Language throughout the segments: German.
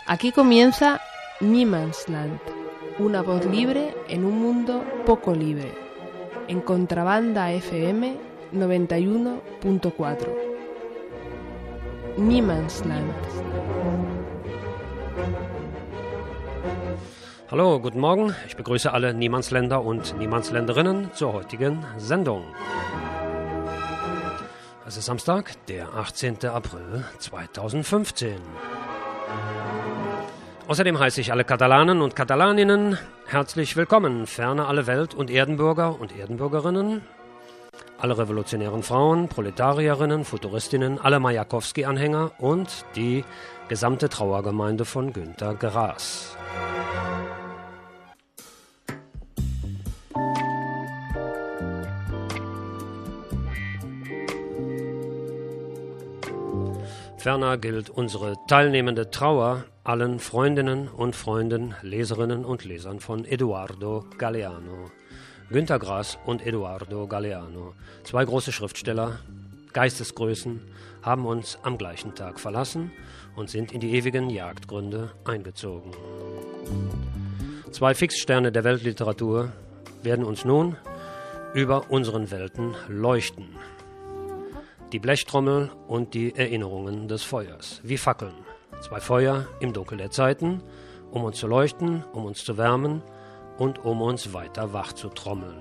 Aquí comienza Niemandsland, una voz libre en un mundo poco libre, en Contrabanda FM 91.4. Niemandsland. Hallo, guten Morgen. Ich begrüße alle Niemandsländer und Niemandsländerinnen zur heutigen Sendung. Es ist Samstag, der 18. April 2015. Außerdem heiße ich alle Katalanen und Katalaninnen herzlich willkommen, ferner alle Welt- und Erdenbürger und Erdenbürgerinnen, alle revolutionären Frauen, Proletarierinnen, Futuristinnen, alle Majakowski-Anhänger und die gesamte Trauergemeinde von Günter Grass. Ferner gilt unsere teilnehmende Trauer allen Freundinnen und Freunden, Leserinnen und Lesern von Eduardo Galeano. Günter Grass und Eduardo Galeano, zwei große Schriftsteller, Geistesgrößen, haben uns am gleichen Tag verlassen und sind in die ewigen Jagdgründe eingezogen. Zwei Fixsterne der Weltliteratur werden uns nun über unseren Welten leuchten. Die Blechtrommel und die Erinnerungen des Feuers, wie Fackeln. Zwei Feuer im Dunkel der Zeiten, um uns zu leuchten, um uns zu wärmen und um uns weiter wach zu trommeln.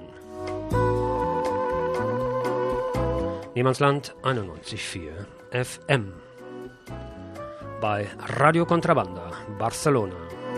Niemandsland 91,4 FM. Bei Radio Contrabanda, Barcelona.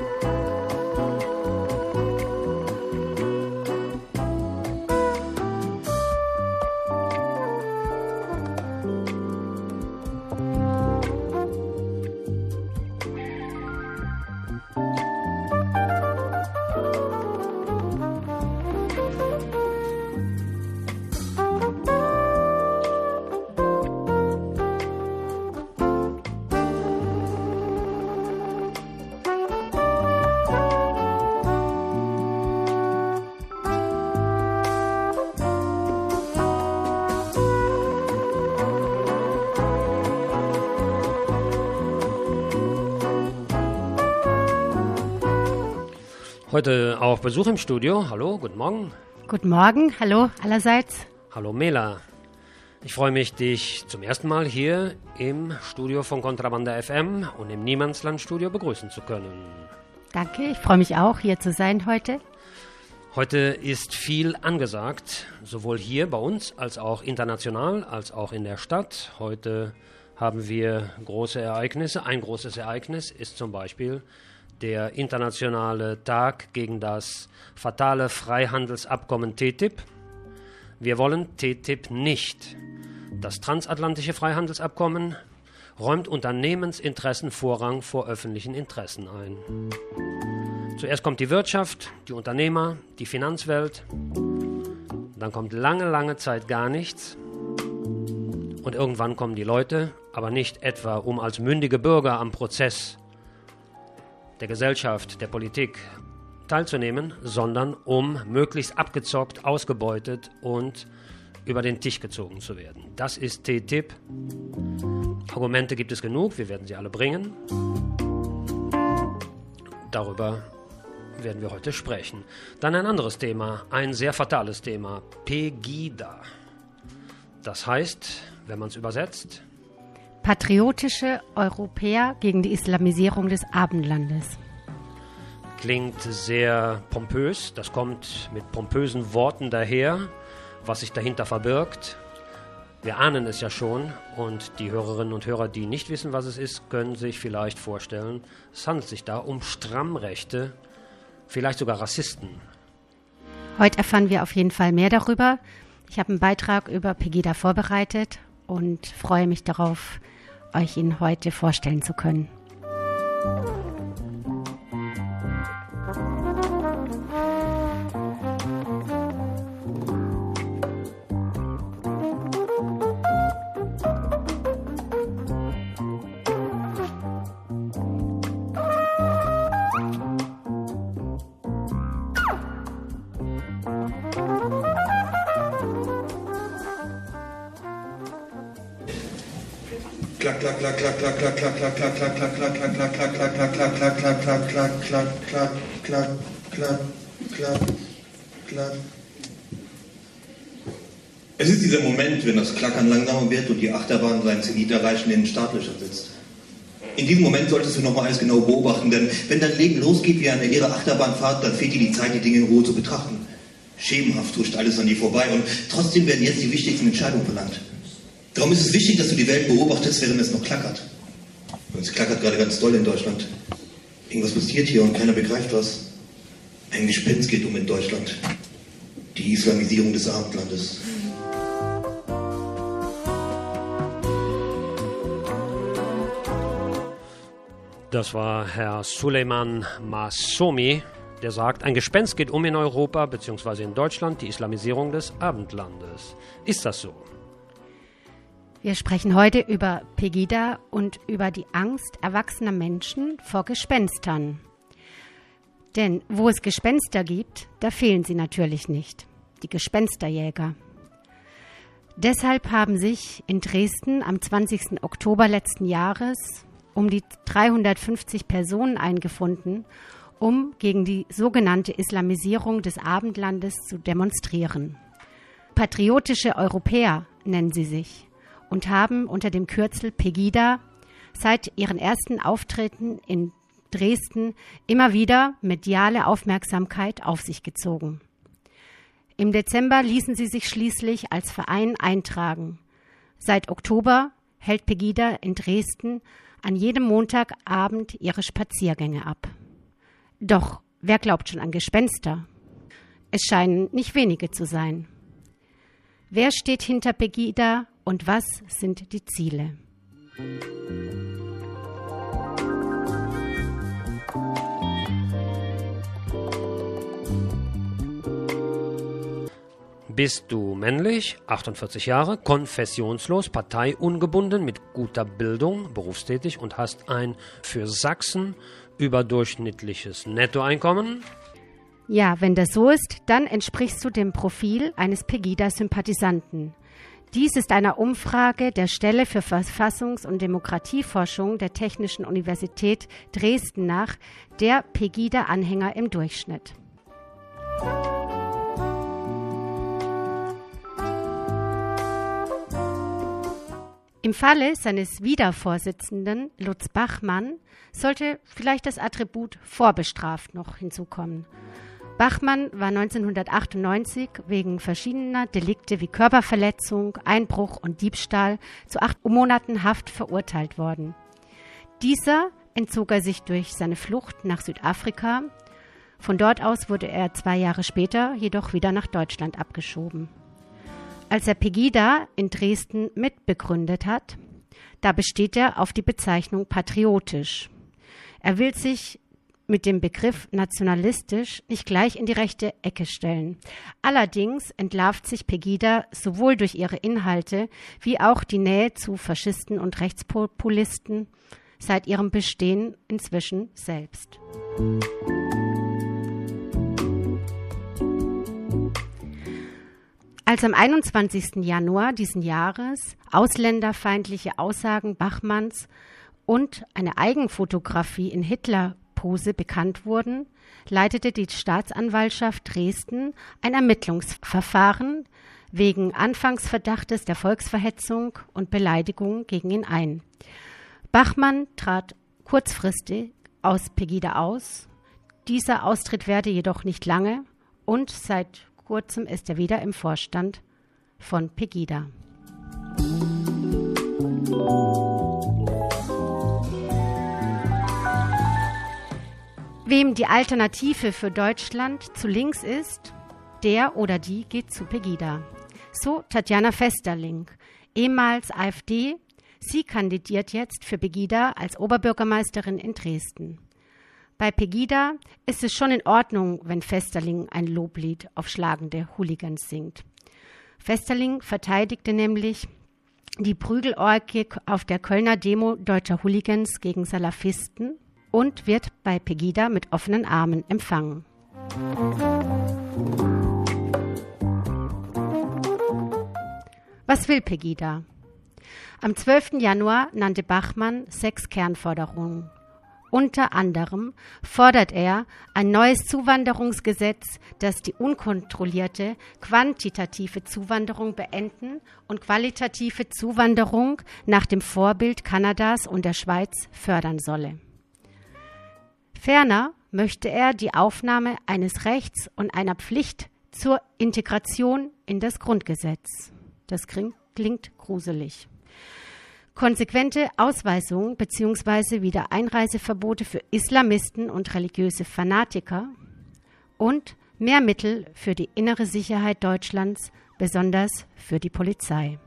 Heute auch Besuch im Studio. Hallo, guten Morgen. Guten Morgen, hallo allerseits. Hallo Mela. Ich freue mich, dich zum ersten Mal hier im Studio von Contrabanda FM und im Niemandsland-Studio begrüßen zu können. Danke, ich freue mich auch, hier zu sein heute. Heute ist viel angesagt, sowohl hier bei uns als auch international, als auch in der Stadt. Heute haben wir große Ereignisse. Ein großes Ereignis ist zum Beispiel der internationale Tag gegen das fatale Freihandelsabkommen TTIP. Wir wollen TTIP nicht. Das transatlantische Freihandelsabkommen räumt Unternehmensinteressen Vorrang vor öffentlichen Interessen ein. Zuerst kommt die Wirtschaft, die Unternehmer, die Finanzwelt. Dann kommt lange Zeit gar nichts. Und irgendwann kommen die Leute, aber nicht etwa, um als mündige Bürger am Prozess der Gesellschaft, der Politik teilzunehmen, sondern um möglichst abgezockt, ausgebeutet und über den Tisch gezogen zu werden. Das ist TTIP. Argumente gibt es genug, wir werden sie alle bringen. Darüber werden wir heute sprechen. Dann ein anderes Thema, ein sehr fatales Thema, Pegida. Das heißt, wenn man es übersetzt: Patriotische Europäer gegen die Islamisierung des Abendlandes. Klingt sehr pompös, das kommt mit pompösen Worten daher, was sich dahinter verbirgt. Wir ahnen es ja schon und die Hörerinnen und Hörer, die nicht wissen, was es ist, können sich vielleicht vorstellen, es handelt sich da um Strammrechte, vielleicht sogar Rassisten. Heute erfahren wir auf jeden Fall mehr darüber. Ich habe einen Beitrag über Pegida vorbereitet und freue mich darauf, euch ihn heute vorstellen zu können. Klack, Es ist dieser Moment, wenn das Klackern langsamer wird und die Achterbahn seinen Zenit erreichen in den Startlöchern sitzt. In diesem Moment solltest du nochmal alles genau beobachten, denn wenn dein Leben losgeht wie eine leere Achterbahnfahrt, dann fehlt dir die Zeit, die Dinge in Ruhe zu betrachten. Schemenhaft huscht alles an dir vorbei und trotzdem werden jetzt die wichtigsten Entscheidungen verlangt. Darum ist es wichtig, dass du die Welt beobachtest, während es noch klackert. Und es klackert gerade ganz doll in Deutschland. Irgendwas passiert hier und keiner begreift was. Ein Gespenst geht um in Deutschland. Die Islamisierung des Abendlandes. Das war Herr Suleiman Masomi, der sagt, ein Gespenst geht um in Europa bzw. in Deutschland, die Islamisierung des Abendlandes. Ist das so? Wir sprechen heute über Pegida und über die Angst erwachsener Menschen vor Gespenstern. Denn wo es Gespenster gibt, da fehlen sie natürlich nicht, die Gespensterjäger. Deshalb haben sich in Dresden am 20. Oktober letzten Jahres um die 350 Personen eingefunden, um gegen die sogenannte Islamisierung des Abendlandes zu demonstrieren. Patriotische Europäer nennen sie sich und haben unter dem Kürzel Pegida seit ihren ersten Auftritten in Dresden immer wieder mediale Aufmerksamkeit auf sich gezogen. Im Dezember ließen sie sich schließlich als Verein eintragen. Seit Oktober hält Pegida in Dresden an jedem Montagabend ihre Spaziergänge ab. Doch wer glaubt schon an Gespenster? Es scheinen nicht wenige zu sein. Wer steht hinter Pegida und was sind die Ziele? Bist du männlich, 48 Jahre, konfessionslos, parteiungebunden, mit guter Bildung, berufstätig und hast ein für Sachsen überdurchschnittliches Nettoeinkommen? Ja, wenn das so ist, dann entsprichst du dem Profil eines Pegida-Sympathisanten. Dies ist einer Umfrage der Stelle für Verfassungs- und Demokratieforschung der Technischen Universität Dresden nach, der Pegida-Anhänger im Durchschnitt. Im Falle seines Wiedervorsitzenden Lutz Bachmann sollte vielleicht das Attribut vorbestraft noch hinzukommen. Bachmann war 1998 wegen verschiedener Delikte wie Körperverletzung, Einbruch und Diebstahl zu 8 Monaten Haft verurteilt worden. Dieser entzog er sich durch seine Flucht nach Südafrika. Von dort aus wurde er 2 Jahre später jedoch wieder nach Deutschland abgeschoben. Als er Pegida in Dresden mitbegründet hat, da besteht er auf die Bezeichnung patriotisch. Er will sich mit dem Begriff nationalistisch nicht gleich in die rechte Ecke stellen. Allerdings entlarvt sich Pegida sowohl durch ihre Inhalte wie auch die Nähe zu Faschisten und Rechtspopulisten seit ihrem Bestehen inzwischen selbst. Als am 21. Januar diesen Jahres ausländerfeindliche Aussagen Bachmanns und eine Eigenfotografie in Hitlerpose bekannt wurden, leitete die Staatsanwaltschaft Dresden ein Ermittlungsverfahren wegen Anfangsverdachtes der Volksverhetzung und Beleidigung gegen ihn ein. Bachmann trat kurzfristig aus Pegida aus. Dieser Austritt währte jedoch nicht lange und seit kurzem ist er wieder im Vorstand von Pegida. Wem die Alternative für Deutschland zu links ist, der oder die geht zu Pegida. So Tatjana Vesterling, ehemals AfD. Sie kandidiert jetzt für Pegida als Oberbürgermeisterin in Dresden. Bei Pegida ist es schon in Ordnung, wenn Vesterling ein Loblied auf schlagende Hooligans singt. Vesterling verteidigte nämlich die Prügelorgie auf der Kölner Demo deutscher Hooligans gegen Salafisten und wird bei Pegida mit offenen Armen empfangen. Was will Pegida? Am 12. Januar nannte Bachmann 6 Kernforderungen. Unter anderem fordert er ein neues Zuwanderungsgesetz, das die unkontrollierte quantitative Zuwanderung beenden und qualitative Zuwanderung nach dem Vorbild Kanadas und der Schweiz fördern solle. Ferner möchte er die Aufnahme eines Rechts und einer Pflicht zur Integration in das Grundgesetz. Das klingt gruselig. Konsequente Ausweisung bzw. Wiedereinreiseverbote für Islamisten und religiöse Fanatiker und mehr Mittel für die innere Sicherheit Deutschlands, besonders für die Polizei.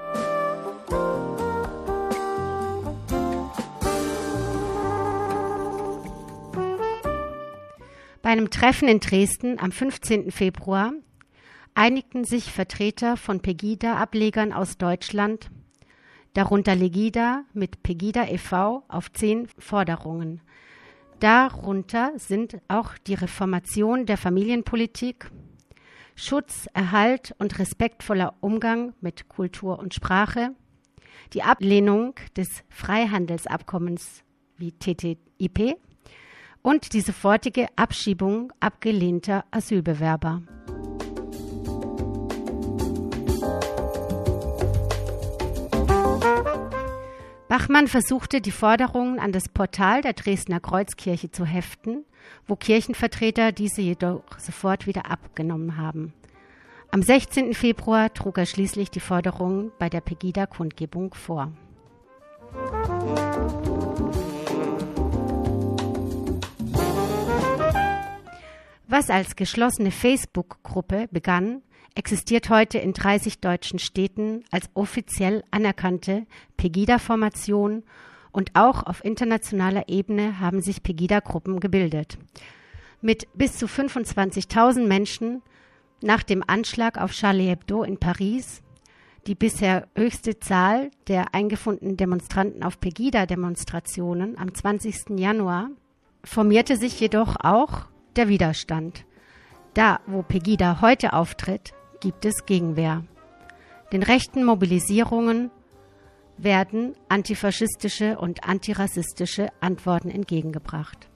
Bei einem Treffen in Dresden am 15. Februar einigten sich Vertreter von Pegida-Ablegern aus Deutschland, darunter Legida mit Pegida e.V. auf 10 Forderungen. Darunter sind auch die Reformation der Familienpolitik, Schutz, Erhalt und respektvoller Umgang mit Kultur und Sprache, die Ablehnung des Freihandelsabkommens wie TTIP und die sofortige Abschiebung abgelehnter Asylbewerber. Bachmann versuchte, die Forderungen an das Portal der Dresdner Kreuzkirche zu heften, wo Kirchenvertreter diese jedoch sofort wieder abgenommen haben. Am 16. Februar trug er schließlich die Forderungen bei der Pegida-Kundgebung vor. Was als geschlossene Facebook-Gruppe begann, existiert heute in 30 deutschen Städten als offiziell anerkannte Pegida-Formation und auch auf internationaler Ebene haben sich Pegida-Gruppen gebildet. Mit bis zu 25.000 Menschen nach dem Anschlag auf Charlie Hebdo in Paris, die bisher höchste Zahl der eingefundenen Demonstranten auf Pegida-Demonstrationen am 20. Januar, formierte sich jedoch auch der Widerstand. Da, wo Pegida heute auftritt, gibt es Gegenwehr. Den rechten Mobilisierungen werden antifaschistische und antirassistische Antworten entgegengebracht.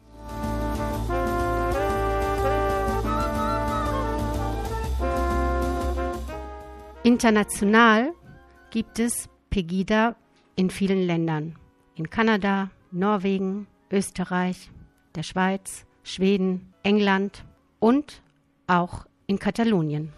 International gibt es Pegida in vielen Ländern. In Kanada, Norwegen, Österreich, der Schweiz, Schweden, England und auch in Katalonien.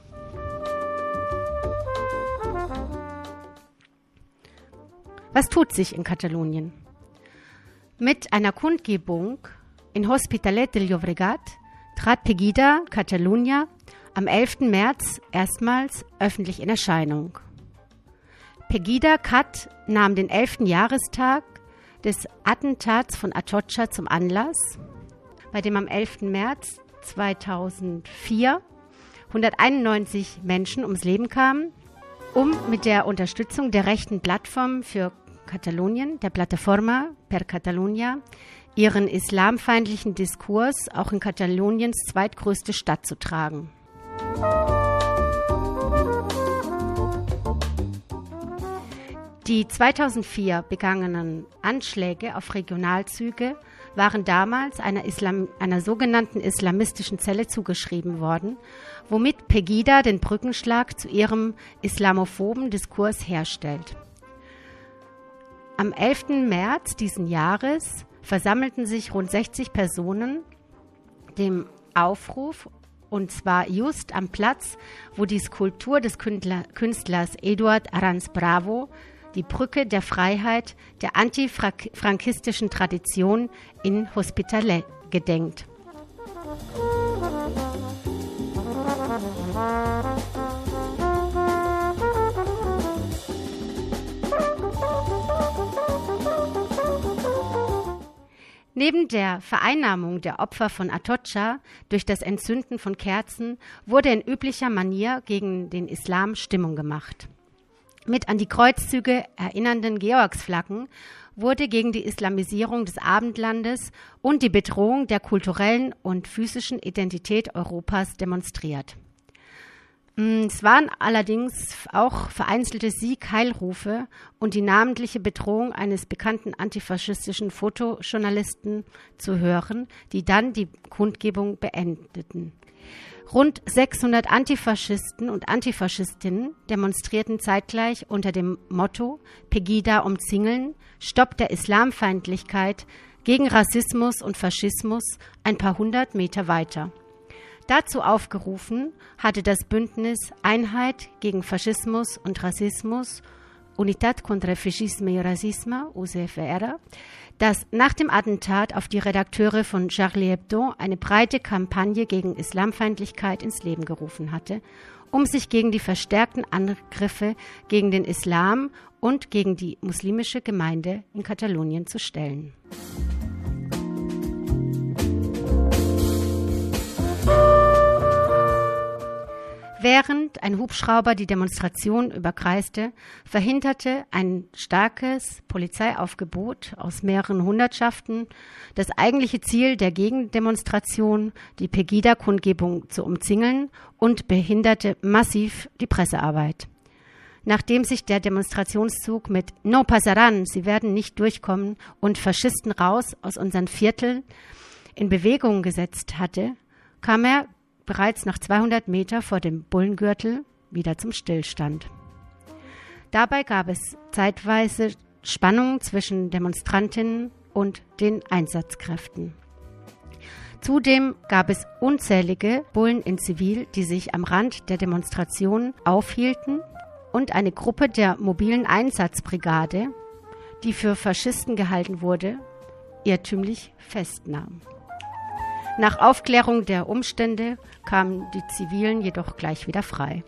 Was tut sich in Katalonien? Mit einer Kundgebung in Hospitalet del Llobregat trat Pegida Catalunya am 11. März erstmals öffentlich in Erscheinung. Pegida Cat nahm den 11. Jahrestag des Attentats von Atocha zum Anlass, bei dem am 11. März 2004 191 Menschen ums Leben kamen, um mit der Unterstützung der rechten Plattform für Katalonien, der Plataforma per Catalunya, ihren islamfeindlichen Diskurs auch in Kataloniens zweitgrößte Stadt zu tragen. Die 2004 begangenen Anschläge auf Regionalzüge waren damals einer sogenannten islamistischen Zelle zugeschrieben worden, womit Pegida den Brückenschlag zu ihrem islamophoben Diskurs herstellt. Am 11. März diesen Jahres versammelten sich rund 60 Personen dem Aufruf, und zwar just am Platz, wo die Skulptur des Künstlers Eduard Arranz Bravo die Brücke der Freiheit der antifrankistischen Tradition in Hospitalet gedenkt. Neben der Vereinnahmung der Opfer von Atocha durch das Entzünden von Kerzen wurde in üblicher Manier gegen den Islam Stimmung gemacht. Mit an die Kreuzzüge erinnernden Georgsflaggen wurde gegen die Islamisierung des Abendlandes und die Bedrohung der kulturellen und physischen Identität Europas demonstriert. Es waren allerdings auch vereinzelte Sieg-Heilrufe und die namentliche Bedrohung eines bekannten antifaschistischen Fotojournalisten zu hören, die dann die Kundgebung beendeten. Rund 600 Antifaschisten und Antifaschistinnen demonstrierten zeitgleich unter dem Motto Pegida umzingeln, Stopp der Islamfeindlichkeit gegen Rassismus und Faschismus ein paar hundert Meter weiter. Dazu aufgerufen hatte das Bündnis Einheit gegen Faschismus und Rassismus, Unitat contra Fascisme y Racisme, UCFR, das nach dem Attentat auf die Redakteure von Charlie Hebdo eine breite Kampagne gegen Islamfeindlichkeit ins Leben gerufen hatte, um sich gegen die verstärkten Angriffe gegen den Islam und gegen die muslimische Gemeinde in Katalonien zu stellen. Während ein Hubschrauber die Demonstration überkreiste, verhinderte ein starkes Polizeiaufgebot aus mehreren Hundertschaften das eigentliche Ziel der Gegendemonstration, die Pegida-Kundgebung zu umzingeln, und behinderte massiv die Pressearbeit. Nachdem sich der Demonstrationszug mit "No pasarán", Sie werden nicht durchkommen, und Faschisten raus aus unseren Vierteln in Bewegung gesetzt hatte, kam er bereits nach 200 Meter vor dem Bullengürtel wieder zum Stillstand. Dabei gab es zeitweise Spannungen zwischen Demonstrantinnen und den Einsatzkräften. Zudem gab es unzählige Bullen in Zivil, die sich am Rand der Demonstration aufhielten, und eine Gruppe der mobilen Einsatzbrigade, die für Faschisten gehalten wurde, irrtümlich festnahm. Nach Aufklärung der Umstände kamen die Zivilen jedoch gleich wieder frei.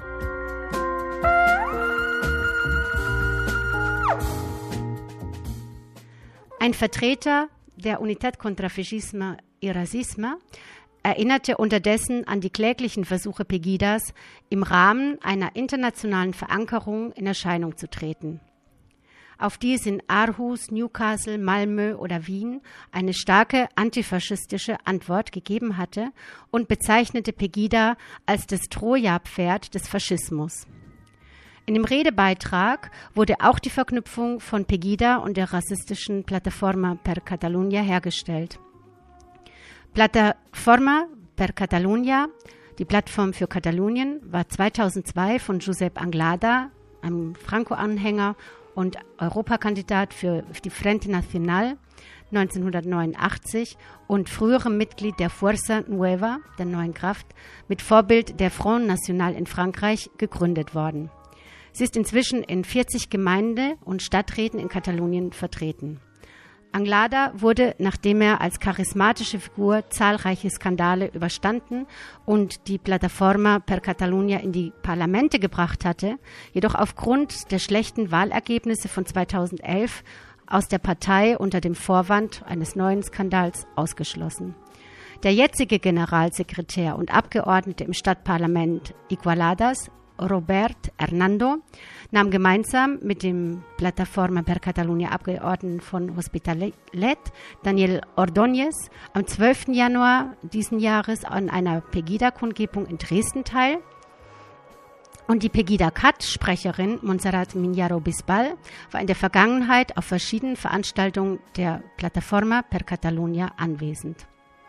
Ein Vertreter der Unitat contra Fascisme y Racisme erinnerte unterdessen an die kläglichen Versuche Pegidas, im Rahmen einer internationalen Verankerung in Erscheinung zu treten, auf die es in Aarhus, Newcastle, Malmö oder Wien eine starke antifaschistische Antwort gegeben hatte, und bezeichnete Pegida als das Troja-Pferd des Faschismus. In dem Redebeitrag wurde auch die Verknüpfung von Pegida und der rassistischen Plataforma per Catalunya hergestellt. Plataforma per Catalunya, die Plattform für Katalonien, war 2002 von Josep Anglada, einem Franco-Anhänger und Europakandidat für die Frente Nacional 1989 und früherem Mitglied der Fuerza Nueva, der Neuen Kraft, mit Vorbild der Front National in Frankreich gegründet worden. Sie ist inzwischen in 40 Gemeinden und Stadträten in Katalonien vertreten. Anglada wurde, nachdem er als charismatische Figur zahlreiche Skandale überstanden und die Plataforma per Catalunya in die Parlamente gebracht hatte, jedoch aufgrund der schlechten Wahlergebnisse von 2011 aus der Partei unter dem Vorwand eines neuen Skandals ausgeschlossen. Der jetzige Generalsekretär und Abgeordnete im Stadtparlament Igualadas, Robert Hernando, nahm gemeinsam mit dem Plataforma per Catalunya Abgeordneten von Hospitalet, Daniel Ordóñez, am 12. Januar diesen Jahres an einer Pegida-Kundgebung in Dresden teil. Und die Pegida-Cat-Sprecherin Montserrat Miñaro Bisbal war in der Vergangenheit auf verschiedenen Veranstaltungen der Plataforma per Catalunya anwesend.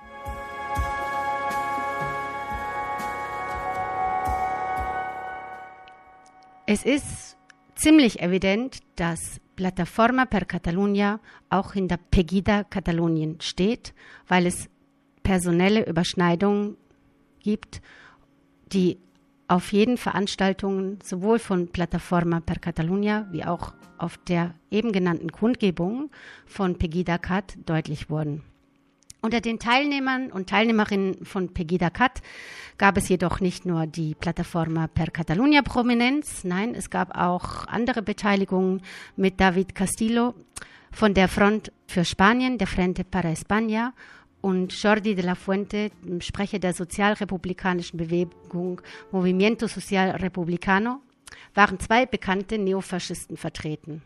Es ist ziemlich evident, dass Plataforma per Catalunya auch hinter Pegida Katalonien steht, weil es personelle Überschneidungen gibt, die auf jeden Veranstaltungen sowohl von Plataforma per Catalunya wie auch auf der eben genannten Kundgebung von Pegida Cat deutlich wurden. Unter den Teilnehmern und Teilnehmerinnen von Pegida Cat gab es jedoch nicht nur die Plataforma per Catalunya Prominenz, nein, es gab auch andere Beteiligungen mit David Castillo von der Front für Spanien, der Frente para España, und Jordi de la Fuente, dem Sprecher der sozialrepublikanischen Bewegung Movimiento Social Republicano, waren zwei bekannte Neofaschisten vertreten.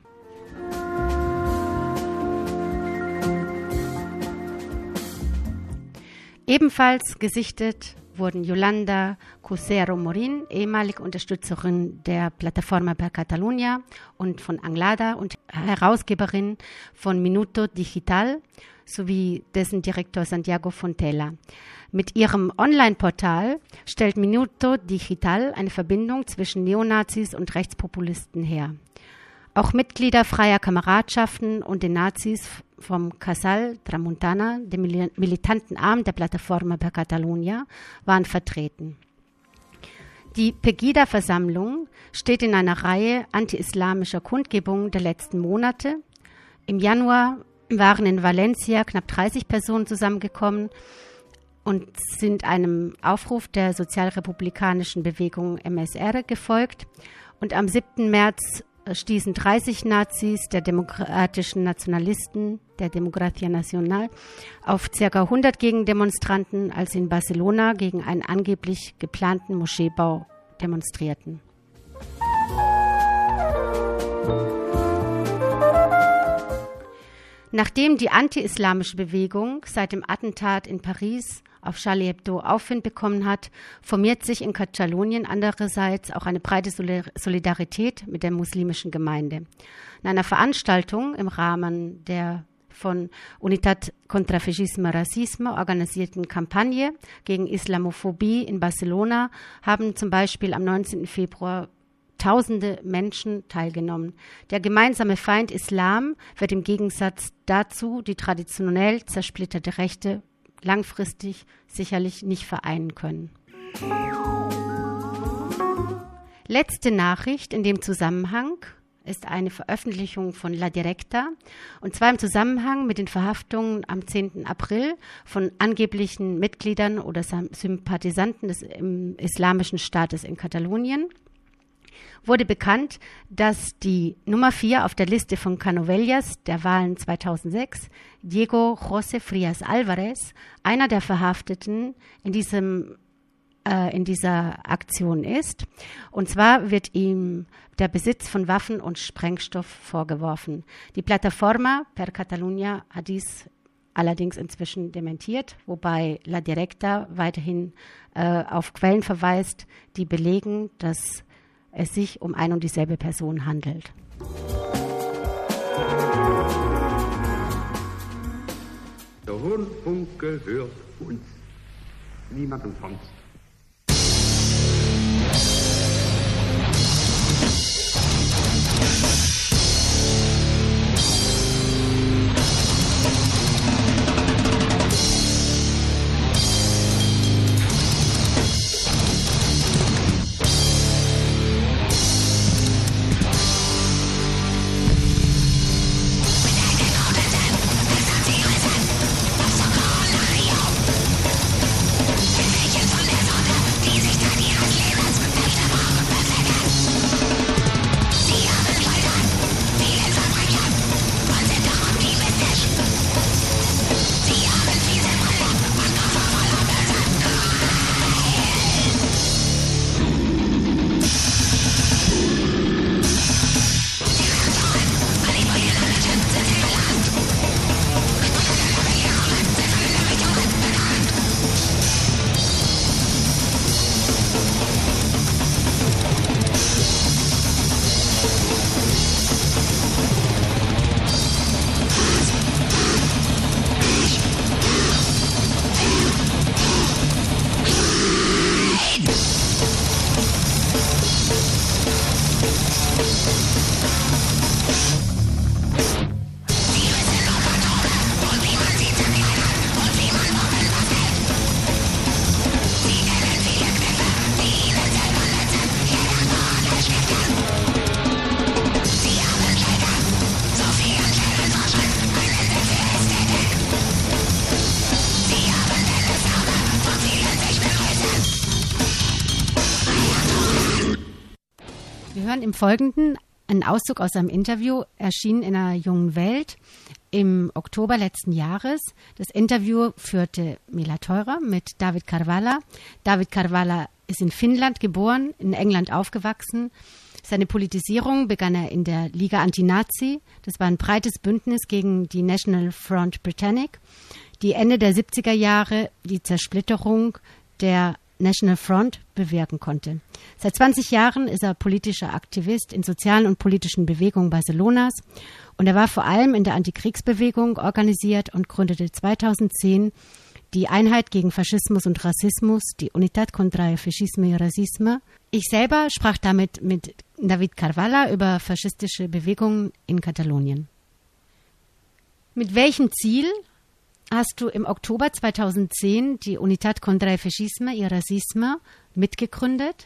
Ebenfalls gesichtet wurden Yolanda Cusero Morin, ehemalige Unterstützerin der Plataforma per Catalunya und von Anglada und Herausgeberin von Minuto Digital, sowie dessen Direktor Santiago Fontela. Mit ihrem Online-Portal stellt Minuto Digital eine Verbindung zwischen Neonazis und Rechtspopulisten her. Auch Mitglieder freier Kameradschaften und den Nazis vom Casal Tramuntana, dem militanten Arm der Plataforma per Catalunya, waren vertreten. Die Pegida-Versammlung steht in einer Reihe anti-islamischer Kundgebungen der letzten Monate. Im Januar waren in Valencia knapp 30 Personen zusammengekommen und sind einem Aufruf der sozialrepublikanischen Bewegung MSR gefolgt. Und am 7. März stießen 30 Nazis der demokratischen Nationalisten, der Democracia Nacional, auf ca. 100 Gegendemonstranten, als sie in Barcelona gegen einen angeblich geplanten Moscheebau demonstrierten. Nachdem die anti-islamische Bewegung seit dem Attentat in Paris auf Charlie Hebdo Aufwind bekommen hat, formiert sich in Katalonien andererseits auch eine breite Solidarität mit der muslimischen Gemeinde. In einer Veranstaltung im Rahmen der von Unitat contra Fascisme Racisme organisierten Kampagne gegen Islamophobie in Barcelona haben zum Beispiel am 19. Februar Tausende Menschen teilgenommen. Der gemeinsame Feind Islam wird im Gegensatz dazu die traditionell zersplitterte Rechte langfristig sicherlich nicht vereinen können. Letzte Nachricht in dem Zusammenhang ist eine Veröffentlichung von La Directa, und zwar im Zusammenhang mit den Verhaftungen am 10. April von angeblichen Mitgliedern oder Sympathisanten des Islamischen Staates in Katalonien. Wurde bekannt, dass die Nummer 4 auf der Liste von Canovelles der Wahlen 2006, Diego José Frías Álvarez, einer der Verhafteten in dieser Aktion ist. Und zwar wird ihm der Besitz von Waffen und Sprengstoff vorgeworfen. Die Plataforma per Catalunya hat dies allerdings inzwischen dementiert, wobei La Directa weiterhin auf Quellen verweist, die belegen, dass es sich um ein und dieselbe Person handelt. Der Rundfunk gehört uns, niemandem sonst. Im Folgenden ein Auszug aus einem Interview, erschienen in der Jungen Welt im Oktober letzten Jahres. Das Interview führte Mila Theurer mit David Carvala. David Carvala ist in Finnland geboren, in England aufgewachsen. Seine Politisierung begann er in der Liga Anti-Nazi. Das war ein breites Bündnis gegen die National Front Britannic, die Ende der 70er Jahre die Zersplitterung der National Front bewirken konnte. Seit 20 Jahren ist er politischer Aktivist in sozialen und politischen Bewegungen Barcelonas und er war vor allem in der Antikriegsbewegung organisiert und gründete 2010 die Einheit gegen Faschismus und Rassismus, die Unitat contra el Fascisme y Racisme. Ich selber sprach damit mit David Carvala über faschistische Bewegungen in Katalonien. Mit welchem Ziel hast du im Oktober 2010 die Unitat contra el Fascisme y Racisme mitgegründet?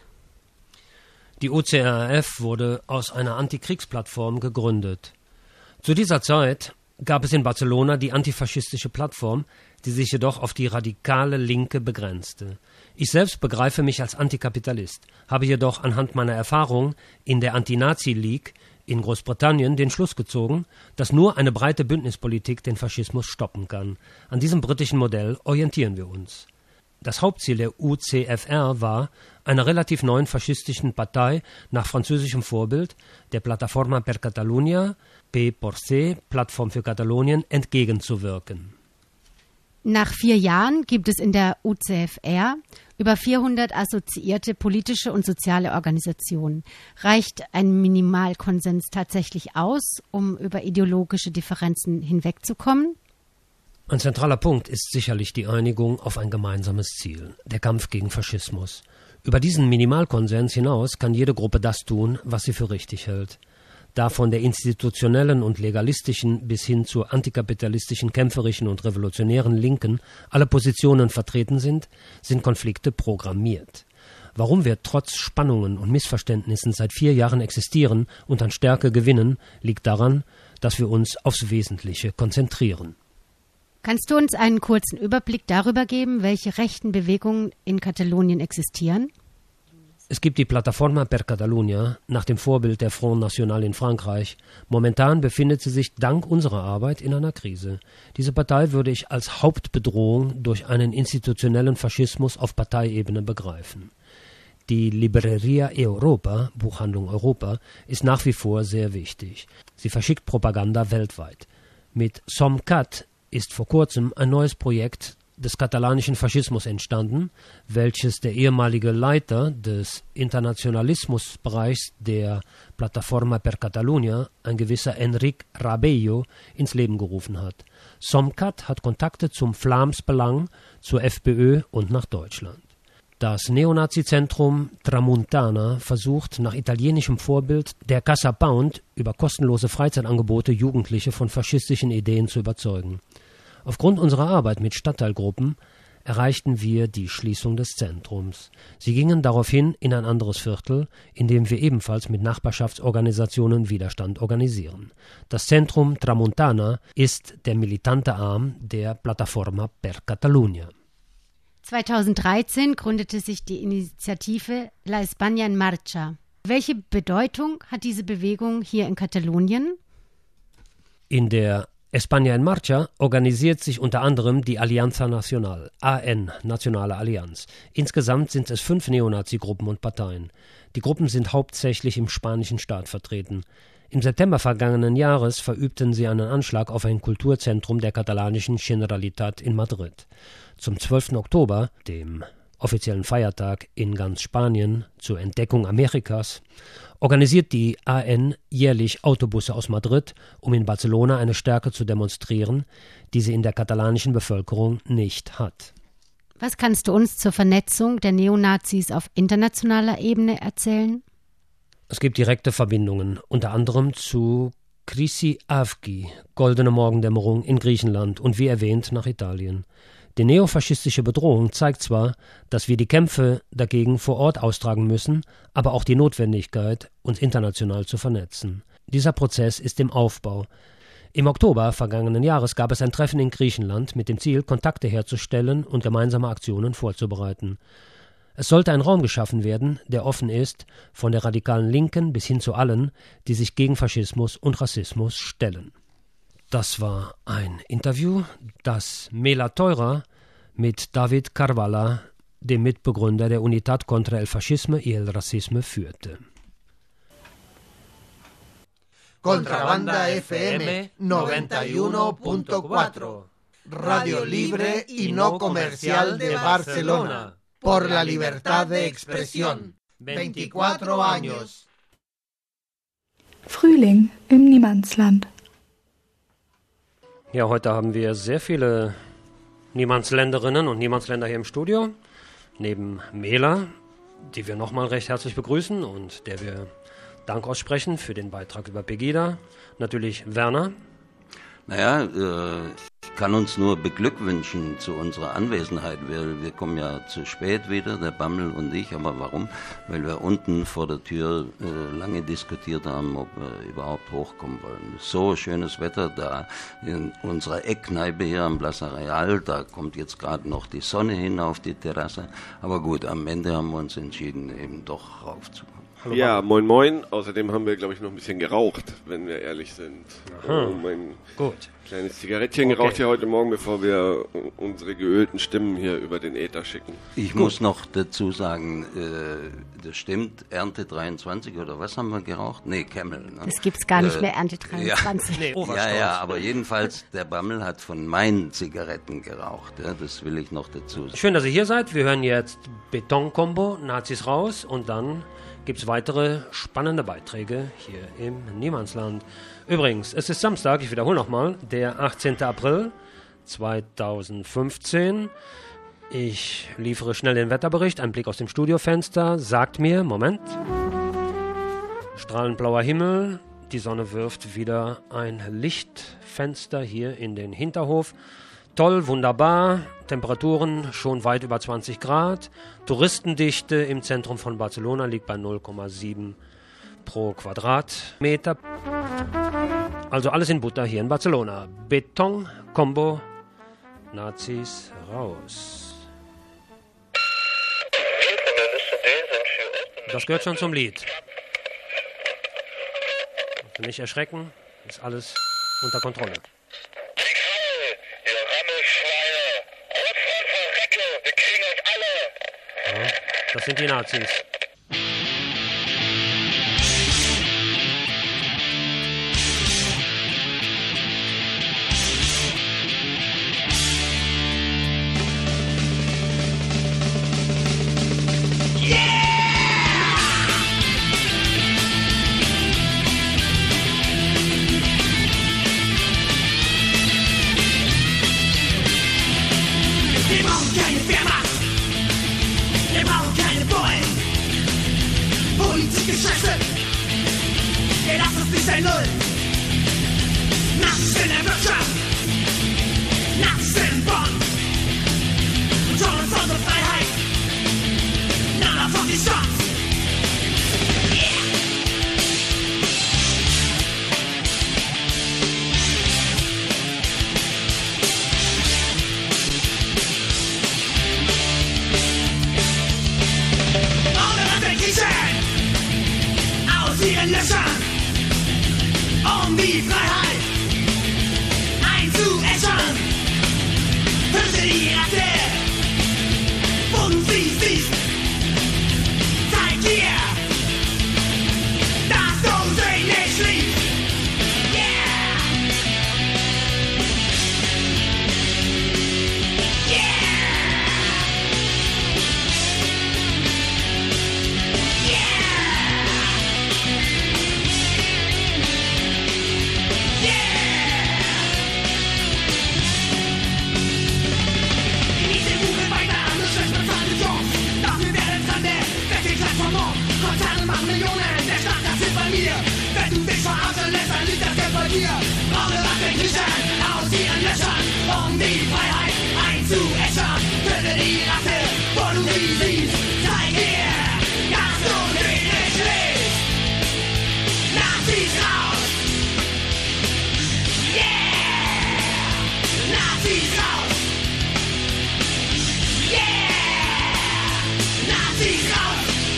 Die UCRAF wurde aus einer Antikriegsplattform gegründet. Zu dieser Zeit gab es in Barcelona die antifaschistische Plattform, die sich jedoch auf die radikale Linke begrenzte. Ich selbst begreife mich als Antikapitalist, habe jedoch anhand meiner Erfahrung in der Anti-Nazi-League in Großbritannien den Schluss gezogen, dass nur eine breite Bündnispolitik den Faschismus stoppen kann. An diesem britischen Modell orientieren wir uns. Das Hauptziel der UCFR war, einer relativ neuen faschistischen Partei nach französischem Vorbild, der Plataforma per Catalunya, P por C, Plattform für Katalonien, entgegenzuwirken. Nach 4 Jahren gibt es in der UCFR über 400 assoziierte politische und soziale Organisationen. Reicht ein Minimalkonsens tatsächlich aus, um über ideologische Differenzen hinwegzukommen? Ein zentraler Punkt ist sicherlich die Einigung auf ein gemeinsames Ziel, der Kampf gegen Faschismus. Über diesen Minimalkonsens hinaus kann jede Gruppe das tun, was sie für richtig hält. Da von der institutionellen und legalistischen bis hin zur antikapitalistischen, kämpferischen und revolutionären Linken alle Positionen vertreten sind Konflikte programmiert. Warum wir trotz Spannungen und Missverständnissen seit 4 Jahren existieren und an Stärke gewinnen, liegt daran, dass wir uns aufs Wesentliche konzentrieren. Kannst du uns einen kurzen Überblick darüber geben, welche rechten Bewegungen in Katalonien existieren? Es gibt die Plataforma per Catalunya nach dem Vorbild der Front National in Frankreich. Momentan befindet sie sich dank unserer Arbeit in einer Krise. Diese Partei würde ich als Hauptbedrohung durch einen institutionellen Faschismus auf Parteiebene begreifen. Die Libreria Europa, Buchhandlung Europa, ist nach wie vor sehr wichtig. Sie verschickt Propaganda weltweit. Mit SOMCAT ist vor kurzem ein neues Projekt des katalanischen Faschismus entstanden, welches der ehemalige Leiter des Internationalismusbereichs der Plataforma per Catalunya, ein gewisser Enric Rabello, ins Leben gerufen hat. SOMCAT hat Kontakte zum Vlaams Belang, zur FPÖ und nach Deutschland. Das Neonazi-Zentrum Tramuntana versucht nach italienischem Vorbild der Casa Pound über kostenlose Freizeitangebote Jugendliche von faschistischen Ideen zu überzeugen. Aufgrund unserer Arbeit mit Stadtteilgruppen erreichten wir die Schließung des Zentrums. Sie gingen daraufhin in ein anderes Viertel, in dem wir ebenfalls mit Nachbarschaftsorganisationen Widerstand organisieren. Das Zentrum Tramuntana ist der militante Arm der Plataforma per Catalunya. 2013 gründete sich die Initiative La España en Marcha. Welche Bedeutung hat diese Bewegung hier in Katalonien? In der España en Marcha organisiert sich unter anderem die Alianza Nacional, AN, Nationale Allianz. Insgesamt sind es 5 Neonazi-Gruppen und Parteien. Die Gruppen sind hauptsächlich im spanischen Staat vertreten. Im September vergangenen Jahres verübten sie einen Anschlag auf ein Kulturzentrum der katalanischen Generalitat in Madrid. Zum 12. Oktober, dem offiziellen Feiertag in ganz Spanien zur Entdeckung Amerikas, organisiert die AN jährlich Autobusse aus Madrid, um in Barcelona eine Stärke zu demonstrieren, die sie in der katalanischen Bevölkerung nicht hat. Was kannst du uns zur Vernetzung der Neonazis auf internationaler Ebene erzählen? Es gibt direkte Verbindungen, unter anderem zu Chrysi Avgi, Goldene Morgendämmerung in Griechenland und wie erwähnt nach Italien. Die neofaschistische Bedrohung zeigt zwar, dass wir die Kämpfe dagegen vor Ort austragen müssen, aber auch die Notwendigkeit, uns international zu vernetzen. Dieser Prozess ist im Aufbau. Im Oktober vergangenen Jahres gab es ein Treffen in Griechenland mit dem Ziel, Kontakte herzustellen und gemeinsame Aktionen vorzubereiten. Es sollte ein Raum geschaffen werden, der offen ist, von der radikalen Linken bis hin zu allen, die sich gegen Faschismus und Rassismus stellen. Das war ein Interview, das Mela Teura mit David Carvala, dem Mitbegründer der Unitat contra el Fascisme y el Racisme, führte. Contrabanda FM 91.4, Radio Libre y No Comercial de Barcelona. por la libertad de expresión. 24 años. Frühling im Niemandsland. Ja, heute haben wir sehr viele Niemandsländerinnen und Niemandsländer hier im Studio. Neben Mela, die wir nochmal recht herzlich begrüßen und der wir Dank aussprechen für den Beitrag über Pegida. Natürlich Werner. Naja, ich kann uns nur beglückwünschen zu unserer Anwesenheit. Wir kommen ja zu spät wieder, der Bammel und ich. Aber warum? Weil wir unten vor der Tür lange diskutiert haben, ob wir überhaupt hochkommen wollen. So schönes Wetter da in unserer Eckkneipe hier am Plaza Real. Da kommt jetzt gerade noch die Sonne hin auf die Terrasse. Aber gut, am Ende haben wir uns entschieden, eben doch raufzukommen. Hallo, ja, moin moin. Außerdem haben wir, glaube ich, noch ein bisschen geraucht, wenn wir ehrlich sind. Mein kleines Zigarettchen geraucht hier heute Morgen, bevor wir unsere geölten Stimmen hier über den Äther schicken. Ich muss noch dazu sagen, das stimmt, Ernte 23 oder was haben wir geraucht? Nee, Camel. Ne? Das gibt's gar nicht mehr, Ernte 23. Ja, aber jedenfalls, der Bammel hat von meinen Zigaretten geraucht. Ja, das will ich noch dazu sagen. Schön, dass ihr hier seid. Wir hören jetzt Beton-Kombo, Nazis raus und dann gibt es weitere spannende Beiträge hier im Niemandsland. Übrigens, es ist Samstag, ich wiederhole nochmal, der 18. April 2015. Ich liefere schnell den Wetterbericht. Ein Blick aus dem Studiofenster sagt mir, Moment, strahlend blauer Himmel, die Sonne wirft wieder ein Lichtfenster hier in den Hinterhof. Toll, wunderbar, Temperaturen schon weit über 20 Grad. Touristendichte im Zentrum von Barcelona liegt bei 0,7 pro Quadratmeter. Also alles in Butter hier in Barcelona. Beton, Combo, Nazis raus. Das gehört schon zum Lied. Also nicht erschrecken, ist alles unter Kontrolle. Das sind die Nazis. Wir brauchen keine Wehrmacht. Wir brauchen keine Bullen. Politikgeschäfte. Wir lassen uns nicht ein Null. Nazis in der Wirtschaft. Nazis in Bonn. Und schon uns unsere Freiheit. None of us die Chance. Ihren Löchern, um die Freiheit einzuäschern. Hörte die Ratte, wo du sie siehst, zeig dir, dass du sie nicht liebst. Yeah! Yeah! Konzerne machen Millionen, der Staat, das sind bei mir. Wenn du dich verarschen lässt, dann liegt das Geld bei dir. Braune Rattenkriechen aus ihren Löchern, um die Freiheit einzuäschern. Töte die Ratte, wo du sie siehst. Zeig dir, dass du sie nicht liebst. Nazis raus! Yeah! Nazis raus! Yeah! Nazis raus!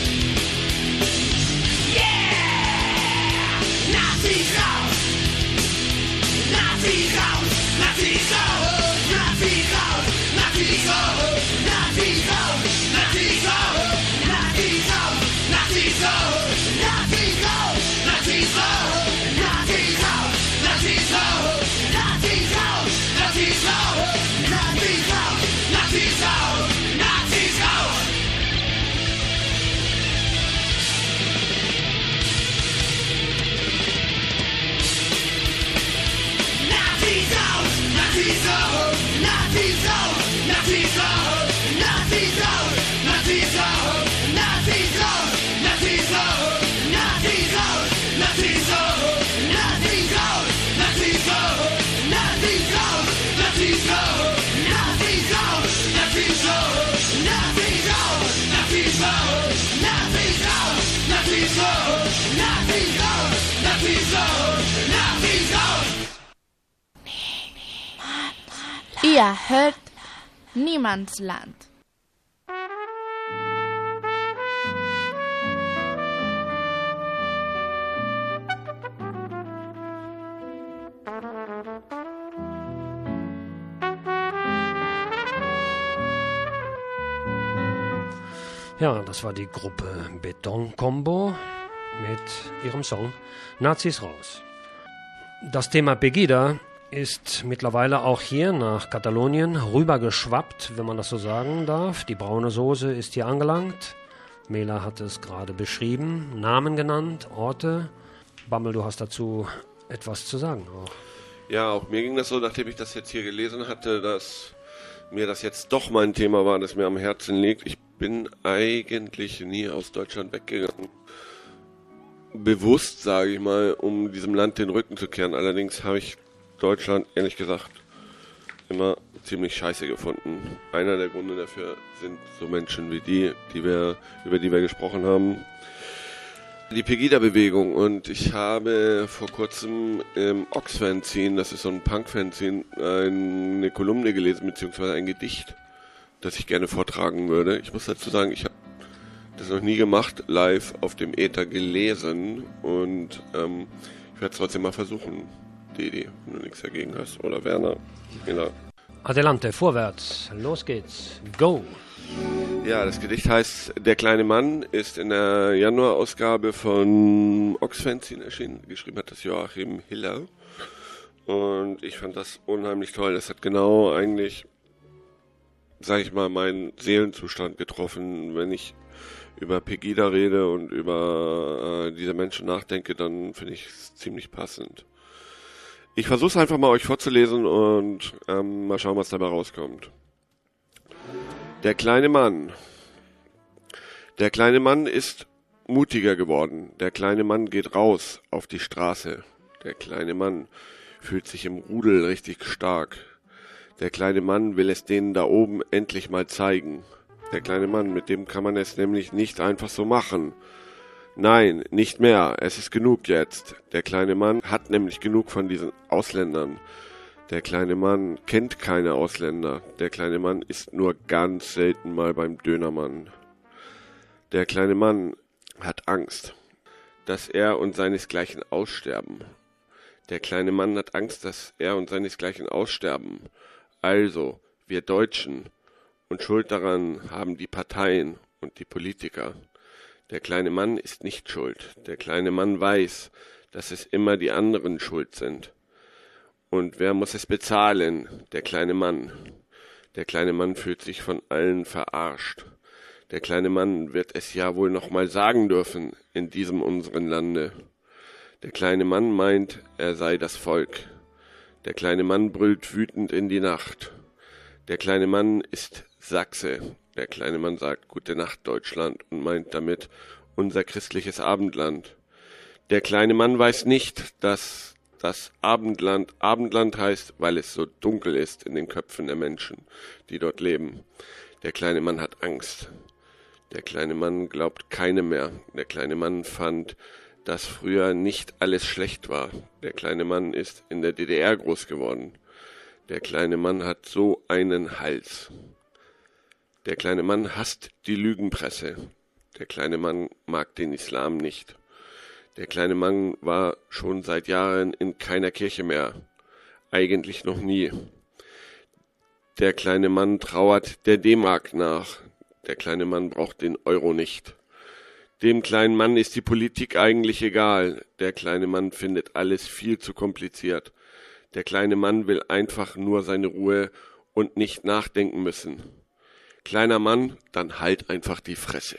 Nazis raus! Nazis raus! Nazis raus! Nazis raus! Nazis raus! Nazis raus! Nazis raus! Nazis raus! Nazis raus! Nazis raus! Nazis raus! Nazis raus! Nazis raus! Nazis raus! Nazis raus! Nazis raus, Nazis raus, Nazis raus, Nazis raus, Nazis raus, Nazis raus, Nazis raus, Nazis raus, Nazis raus, Nazis raus. Ihr hört Niemandsland. Ja, das war die Gruppe Beton Combo mit ihrem Song Nazis raus. Das Thema Pegida ist mittlerweile auch hier nach Katalonien rübergeschwappt, wenn man das so sagen darf. Die braune Soße ist hier angelangt. Mela hat es gerade beschrieben, Namen genannt, Orte. Bammel, du hast dazu etwas zu sagen auch. Ja, auch mir ging das so, nachdem ich das jetzt hier gelesen hatte, dass mir das jetzt doch mein Thema war, das mir am Herzen liegt. Ich bin eigentlich nie aus Deutschland weggegangen. Bewusst, sage ich mal, um diesem Land den Rücken zu kehren. Allerdings habe ich Deutschland, ehrlich gesagt, immer ziemlich scheiße gefunden. Einer der Gründe dafür sind so Menschen wie die über die wir gesprochen haben. Die Pegida-Bewegung. Und ich habe vor kurzem im Ox-Fanzine, das ist so ein Punk-Fanzine, eine Kolumne gelesen, beziehungsweise ein Gedicht, das ich gerne vortragen würde. Ich muss dazu sagen, ich habe das noch nie gemacht, live auf dem Äther gelesen. Und ich werde es trotzdem mal versuchen. Didi, wenn du nichts dagegen hast. Oder Werner. Genau. Adelante, vorwärts. Los geht's. Go! Ja, das Gedicht heißt Der kleine Mann, ist in der Januarausgabe von Ox-Fanzine erschienen. Geschrieben hat das Joachim Hiller. Und ich fand das unheimlich toll. Das hat genau eigentlich, sag ich mal, meinen Seelenzustand getroffen. Wenn ich über Pegida rede und über diese Menschen nachdenke, dann finde ich es ziemlich passend. Ich versuche es einfach mal euch vorzulesen und mal schauen, was dabei rauskommt. Der kleine Mann. Der kleine Mann ist mutiger geworden. Der kleine Mann geht raus auf die Straße. Der kleine Mann fühlt sich im Rudel richtig stark. Der kleine Mann will es denen da oben endlich mal zeigen. Der kleine Mann, mit dem kann man es nämlich nicht einfach so machen. Nein, nicht mehr. Es ist genug jetzt. Der kleine Mann hat nämlich genug von diesen Ausländern. Der kleine Mann kennt keine Ausländer. Der kleine Mann ist nur ganz selten mal beim Dönermann. Der kleine Mann hat Angst, dass er und seinesgleichen aussterben. Der kleine Mann hat Angst, dass er und seinesgleichen aussterben. Also, wir Deutschen. Und Schuld daran haben die Parteien und die Politiker. Der kleine Mann ist nicht schuld. Der kleine Mann weiß, dass es immer die anderen schuld sind. Und wer muss es bezahlen? Der kleine Mann. Der kleine Mann fühlt sich von allen verarscht. Der kleine Mann wird es ja wohl noch mal sagen dürfen in diesem unseren Lande. Der kleine Mann meint, er sei das Volk. Der kleine Mann brüllt wütend in die Nacht. Der kleine Mann ist Sachse. Der kleine Mann sagt Gute Nacht Deutschland und meint damit unser christliches Abendland. Der kleine Mann weiß nicht, dass das Abendland heißt, weil es so dunkel ist in den Köpfen der Menschen, die dort leben. Der kleine Mann hat Angst. Der kleine Mann glaubt keinem mehr. Der kleine Mann fand, dass früher nicht alles schlecht war. Der kleine Mann ist in der DDR groß geworden. Der kleine Mann hat so einen Hals. Der kleine Mann hasst die Lügenpresse. Der kleine Mann mag den Islam nicht. Der kleine Mann war schon seit Jahren in keiner Kirche mehr. Eigentlich noch nie. Der kleine Mann trauert der D-Mark nach. Der kleine Mann braucht den Euro nicht. Dem kleinen Mann ist die Politik eigentlich egal. Der kleine Mann findet alles viel zu kompliziert. Der kleine Mann will einfach nur seine Ruhe und nicht nachdenken müssen. Kleiner Mann, dann halt einfach die Fresse.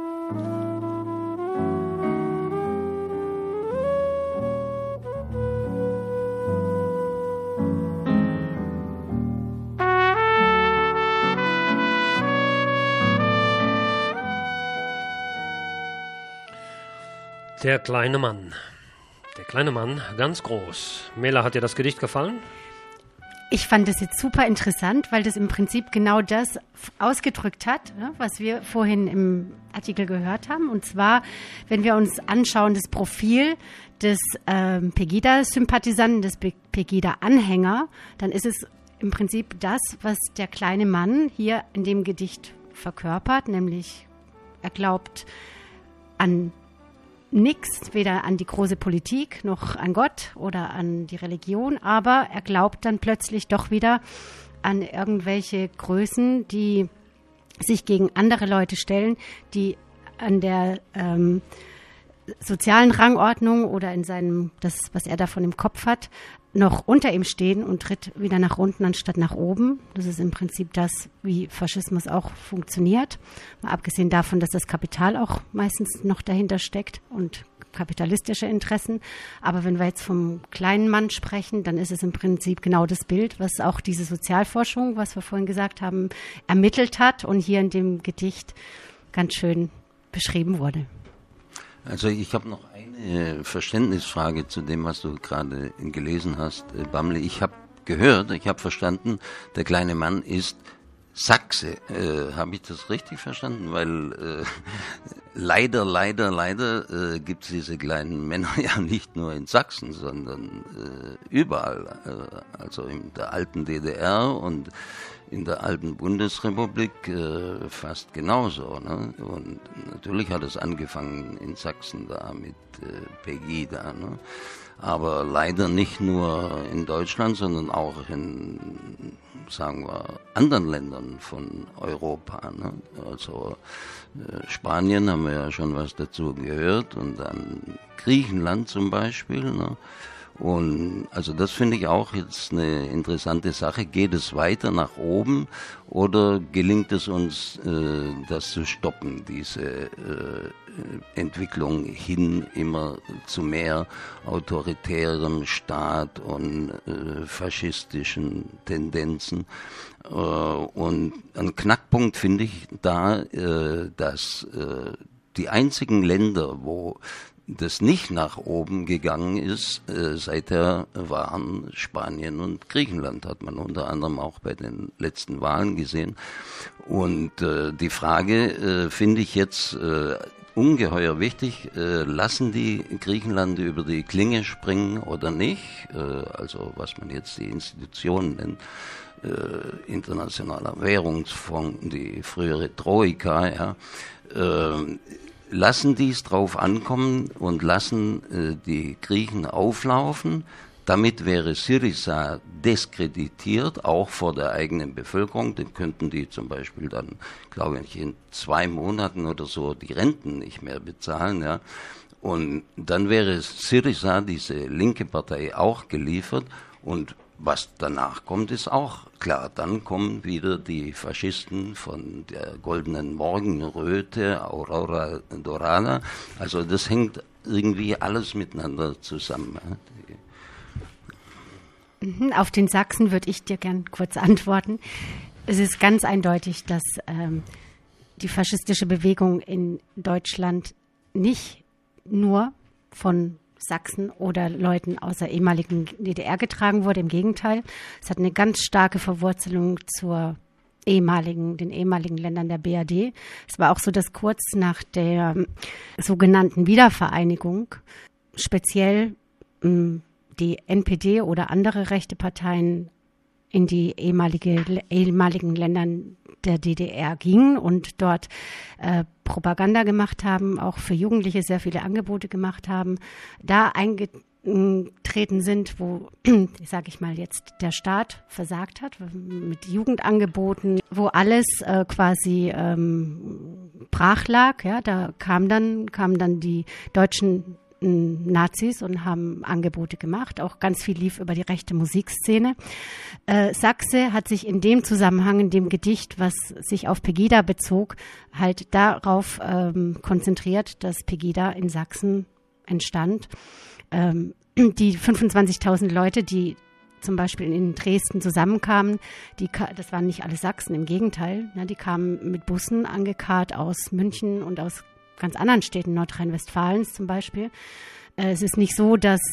Der kleine Mann. Der kleine Mann, ganz groß. Mela, hat dir das Gedicht gefallen? Ich fand das jetzt super interessant, weil das im Prinzip genau das ausgedrückt hat, was wir vorhin im Artikel gehört haben. Und zwar, wenn wir uns anschauen, das Profil des Pegida-Sympathisanten, des Pegida-Anhänger, dann ist es im Prinzip das, was der kleine Mann hier in dem Gedicht verkörpert, nämlich er glaubt an nichts, weder an die große Politik noch an Gott oder an die Religion, aber er glaubt dann plötzlich doch wieder an irgendwelche Größen, die sich gegen andere Leute stellen, die an der sozialen Rangordnung oder in seinem, das, was er davon im Kopf hat, noch unter ihm stehen und tritt wieder nach unten anstatt nach oben. Das ist im Prinzip das, wie Faschismus auch funktioniert. Mal abgesehen davon, dass das Kapital auch meistens noch dahinter steckt und kapitalistische Interessen. Aber wenn wir jetzt vom kleinen Mann sprechen, dann ist es im Prinzip genau das Bild, was auch diese Sozialforschung, was wir vorhin gesagt haben, ermittelt hat und hier in dem Gedicht ganz schön beschrieben wurde. Also ich habe noch eine Verständnisfrage zu dem, was du gerade gelesen hast, Bamle. Ich habe gehört, ich habe verstanden, der kleine Mann ist Sachse. Habe ich das richtig verstanden? Weil leider gibt es diese kleinen Männer ja nicht nur in Sachsen, sondern überall. Also in der alten DDR und in der alten Bundesrepublik fast genauso. Ne? Und natürlich hat es angefangen in Sachsen da mit Pegida. Ne? Aber leider nicht nur in Deutschland, sondern auch in, sagen wir, anderen Ländern von Europa. Ne? Also Spanien haben wir ja schon was dazu gehört und dann Griechenland zum Beispiel. Ne? Und also das finde ich auch jetzt eine interessante Sache. Geht es weiter nach oben oder gelingt es uns, das zu stoppen, diese Entwicklung hin immer zu mehr autoritärem Staat und faschistischen Tendenzen? Und ein Knackpunkt finde ich da, dass die einzigen Länder, wo das nicht nach oben gegangen ist, seither waren Spanien und Griechenland, hat man unter anderem auch bei den letzten Wahlen gesehen. Und die Frage finde ich jetzt ungeheuer wichtig, lassen die Griechenland über die Klinge springen oder nicht? Also was man jetzt die Institutionen nennt, Internationaler Währungsfonds, die frühere Troika, ja, lassen dies drauf ankommen und lassen die Griechen auflaufen. Damit wäre Syriza diskreditiert, auch vor der eigenen Bevölkerung. Dann könnten die zum Beispiel dann, glaube ich, in 2 Monaten oder so die Renten nicht mehr bezahlen. Ja. Und dann wäre Syriza, diese linke Partei, auch geliefert. Und was danach kommt, ist auch klar. Dann kommen wieder die Faschisten von der goldenen Morgenröte, Aurora Dorada. Also das hängt irgendwie alles miteinander zusammen. Auf den Sachsen würde ich dir gern kurz antworten. Es ist ganz eindeutig, dass die faschistische Bewegung in Deutschland nicht nur von Sachsen oder Leuten aus der ehemaligen DDR getragen wurde. Im Gegenteil, es hat eine ganz starke Verwurzelung zu den ehemaligen Ländern der BRD. Es war auch so, dass kurz nach der sogenannten Wiedervereinigung speziell die NPD oder andere rechte Parteien in die ehemaligen Ländern der DDR gingen und dort Propaganda gemacht haben, auch für Jugendliche sehr viele Angebote gemacht haben, da eingetreten sind, wo, sage ich mal jetzt, der Staat versagt hat, mit Jugendangeboten, wo alles quasi brach lag. Ja, da kamen dann die deutschen Nazis und haben Angebote gemacht. Auch ganz viel lief über die rechte Musikszene. Sachse hat sich in dem Zusammenhang, in dem Gedicht, was sich auf Pegida bezog, halt darauf konzentriert, dass Pegida in Sachsen entstand. Die 25.000 Leute, die zum Beispiel in Dresden zusammenkamen, das waren nicht alle Sachsen, im Gegenteil. Die kamen mit Bussen angekarrt aus München und aus ganz anderen Städten Nordrhein-Westfalens zum Beispiel. Es ist nicht so, dass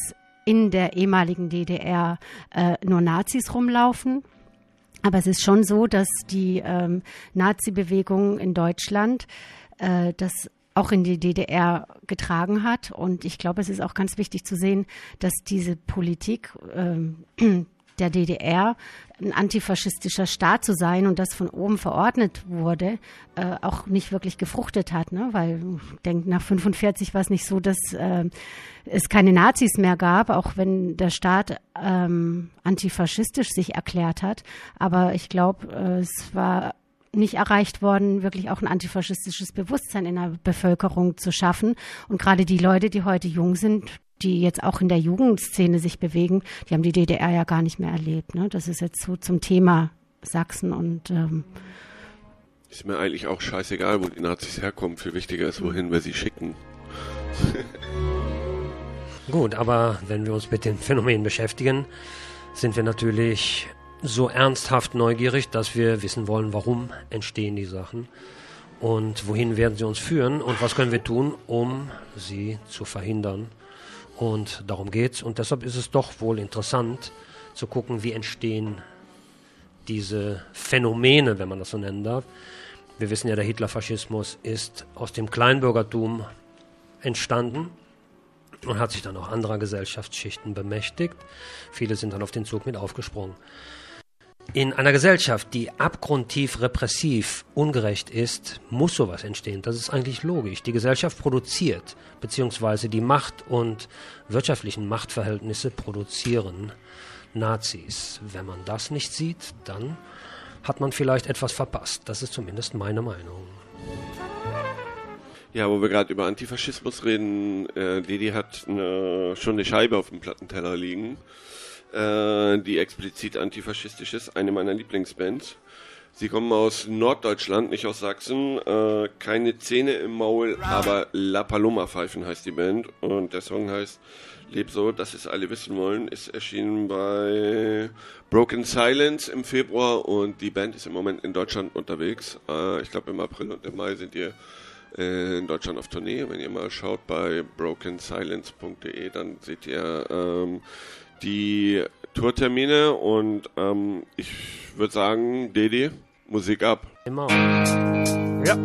in der ehemaligen DDR nur Nazis rumlaufen. Aber es ist schon so, dass die Nazi-Bewegung in Deutschland das auch in die DDR getragen hat. Und ich glaube, es ist auch ganz wichtig zu sehen, dass diese Politik der DDR, ein antifaschistischer Staat zu sein und das von oben verordnet wurde, auch nicht wirklich gefruchtet hat. Ne? Weil ich denke, nach 1945 war es nicht so, dass es keine Nazis mehr gab, auch wenn der Staat antifaschistisch sich erklärt hat. Aber ich glaube, es war nicht erreicht worden, wirklich auch ein antifaschistisches Bewusstsein in der Bevölkerung zu schaffen. Und gerade die Leute, die heute jung sind, die jetzt auch in der Jugendszene sich bewegen, die haben die DDR ja gar nicht mehr erlebt. Ne? Das ist jetzt so zum Thema Sachsen und ist mir eigentlich auch scheißegal, wo die Nazis herkommen. Viel wichtiger ist, wohin wir sie schicken. Gut, aber wenn wir uns mit den Phänomenen beschäftigen, sind wir natürlich so ernsthaft neugierig, dass wir wissen wollen, warum entstehen die Sachen und wohin werden sie uns führen und was können wir tun, um sie zu verhindern. Und darum geht's. Und deshalb ist es doch wohl interessant zu gucken, wie entstehen diese Phänomene, wenn man das so nennen darf. Wir wissen ja, der Hitlerfaschismus ist aus dem Kleinbürgertum entstanden und hat sich dann auch anderer Gesellschaftsschichten bemächtigt. Viele sind dann auf den Zug mit aufgesprungen. In einer Gesellschaft, die abgrundtief repressiv, ungerecht ist, muss sowas entstehen. Das ist eigentlich logisch. Die Gesellschaft produziert, beziehungsweise die Macht- und wirtschaftlichen Machtverhältnisse produzieren Nazis. Wenn man das nicht sieht, dann hat man vielleicht etwas verpasst. Das ist zumindest meine Meinung. Ja, wo wir gerade über Antifaschismus reden, Didi hat schon eine Scheibe auf dem Plattenteller liegen, die explizit antifaschistisch ist, eine meiner Lieblingsbands. Sie kommen aus Norddeutschland, nicht aus Sachsen. Keine Zähne im Maul, aber La Paloma Pfeifen heißt die Band. Und der Song heißt Leb so, dass es alle wissen wollen. Ist erschienen bei Broken Silence im Februar und die Band ist im Moment in Deutschland unterwegs. Ich glaube im April und im Mai sind die in Deutschland auf Tournee. Wenn ihr mal schaut bei brokensilence.de, dann seht ihr die Tourtermine und ich würde sagen, Dedi, Musik ab. Immer. Ja.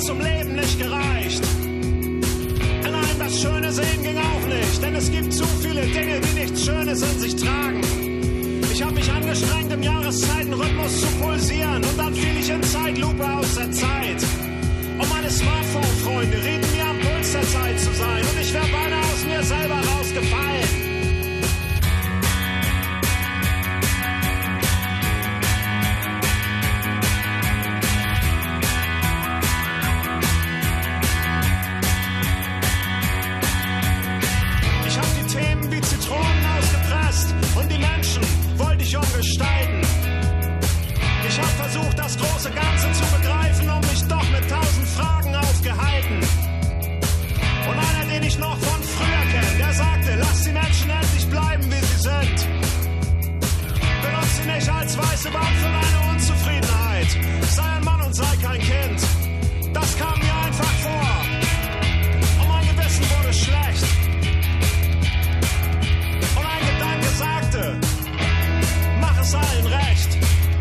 zum Leben nicht gereicht. Allein das schöne Sehen ging auch nicht, denn es gibt zu viele Dinge, die nichts Schönes in sich tragen. Ich habe mich angestrengt, im Jahreszeitenrhythmus zu pulsieren und dann fiel ich in Zeitlupe aus der Zeit. Und meine Smartphone-Freunde rieten mir am Puls der Zeit zu sein und ich wäre beinahe aus mir selber rausgefallen. Umgestalten. Ich hab versucht, das große Ganze zu begreifen und mich doch mit 1000 Fragen aufgehalten. Und einer, den ich noch von früher kenne, der sagte, lass die Menschen endlich bleiben, wie sie sind. Benutzt sie nicht als weiße Wand für deine Unzufriedenheit. Sei ein Mann und sei kein Kind. Das kam mir einfach vor. Und mein Gewissen wurde schlecht. Und ein Gedanke sagte, mach es allen recht.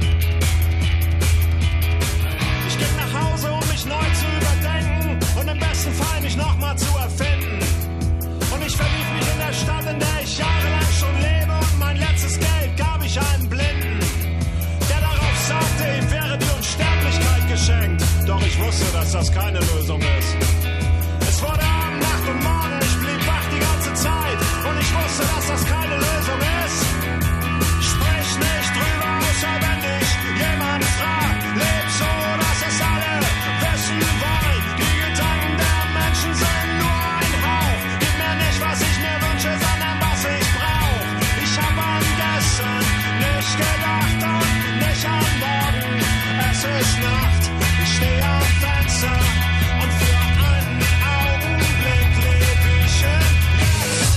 Ich ging nach Hause, um mich neu zu überdenken und im besten Fall mich nochmal zu erfinden. Und ich verlief mich in der Stadt, in der ich jahrelang schon lebe, und mein letztes Geld gab ich einem Blinden, der darauf sagte, ihm wäre die Unsterblichkeit geschenkt. Doch ich wusste, dass das keine Lösung ist. Es wurde Abend, Nacht und Morgen, ich blieb wach die ganze Zeit und ich wusste, dass das keine Lösung ist. Sprich nicht drüber, außer wenn dich jemand fragt. Leb so, dass es alle wissen wollen. Die Gedanken der Menschen sind nur ein Hauch. Gib mir nicht, was ich mir wünsche, sondern was ich brauch. Ich hab an gestern nicht gedacht und nicht an morgen. Es ist Nacht, ich steh am Fenster und für einen Augenblick leb ich im Jetzt.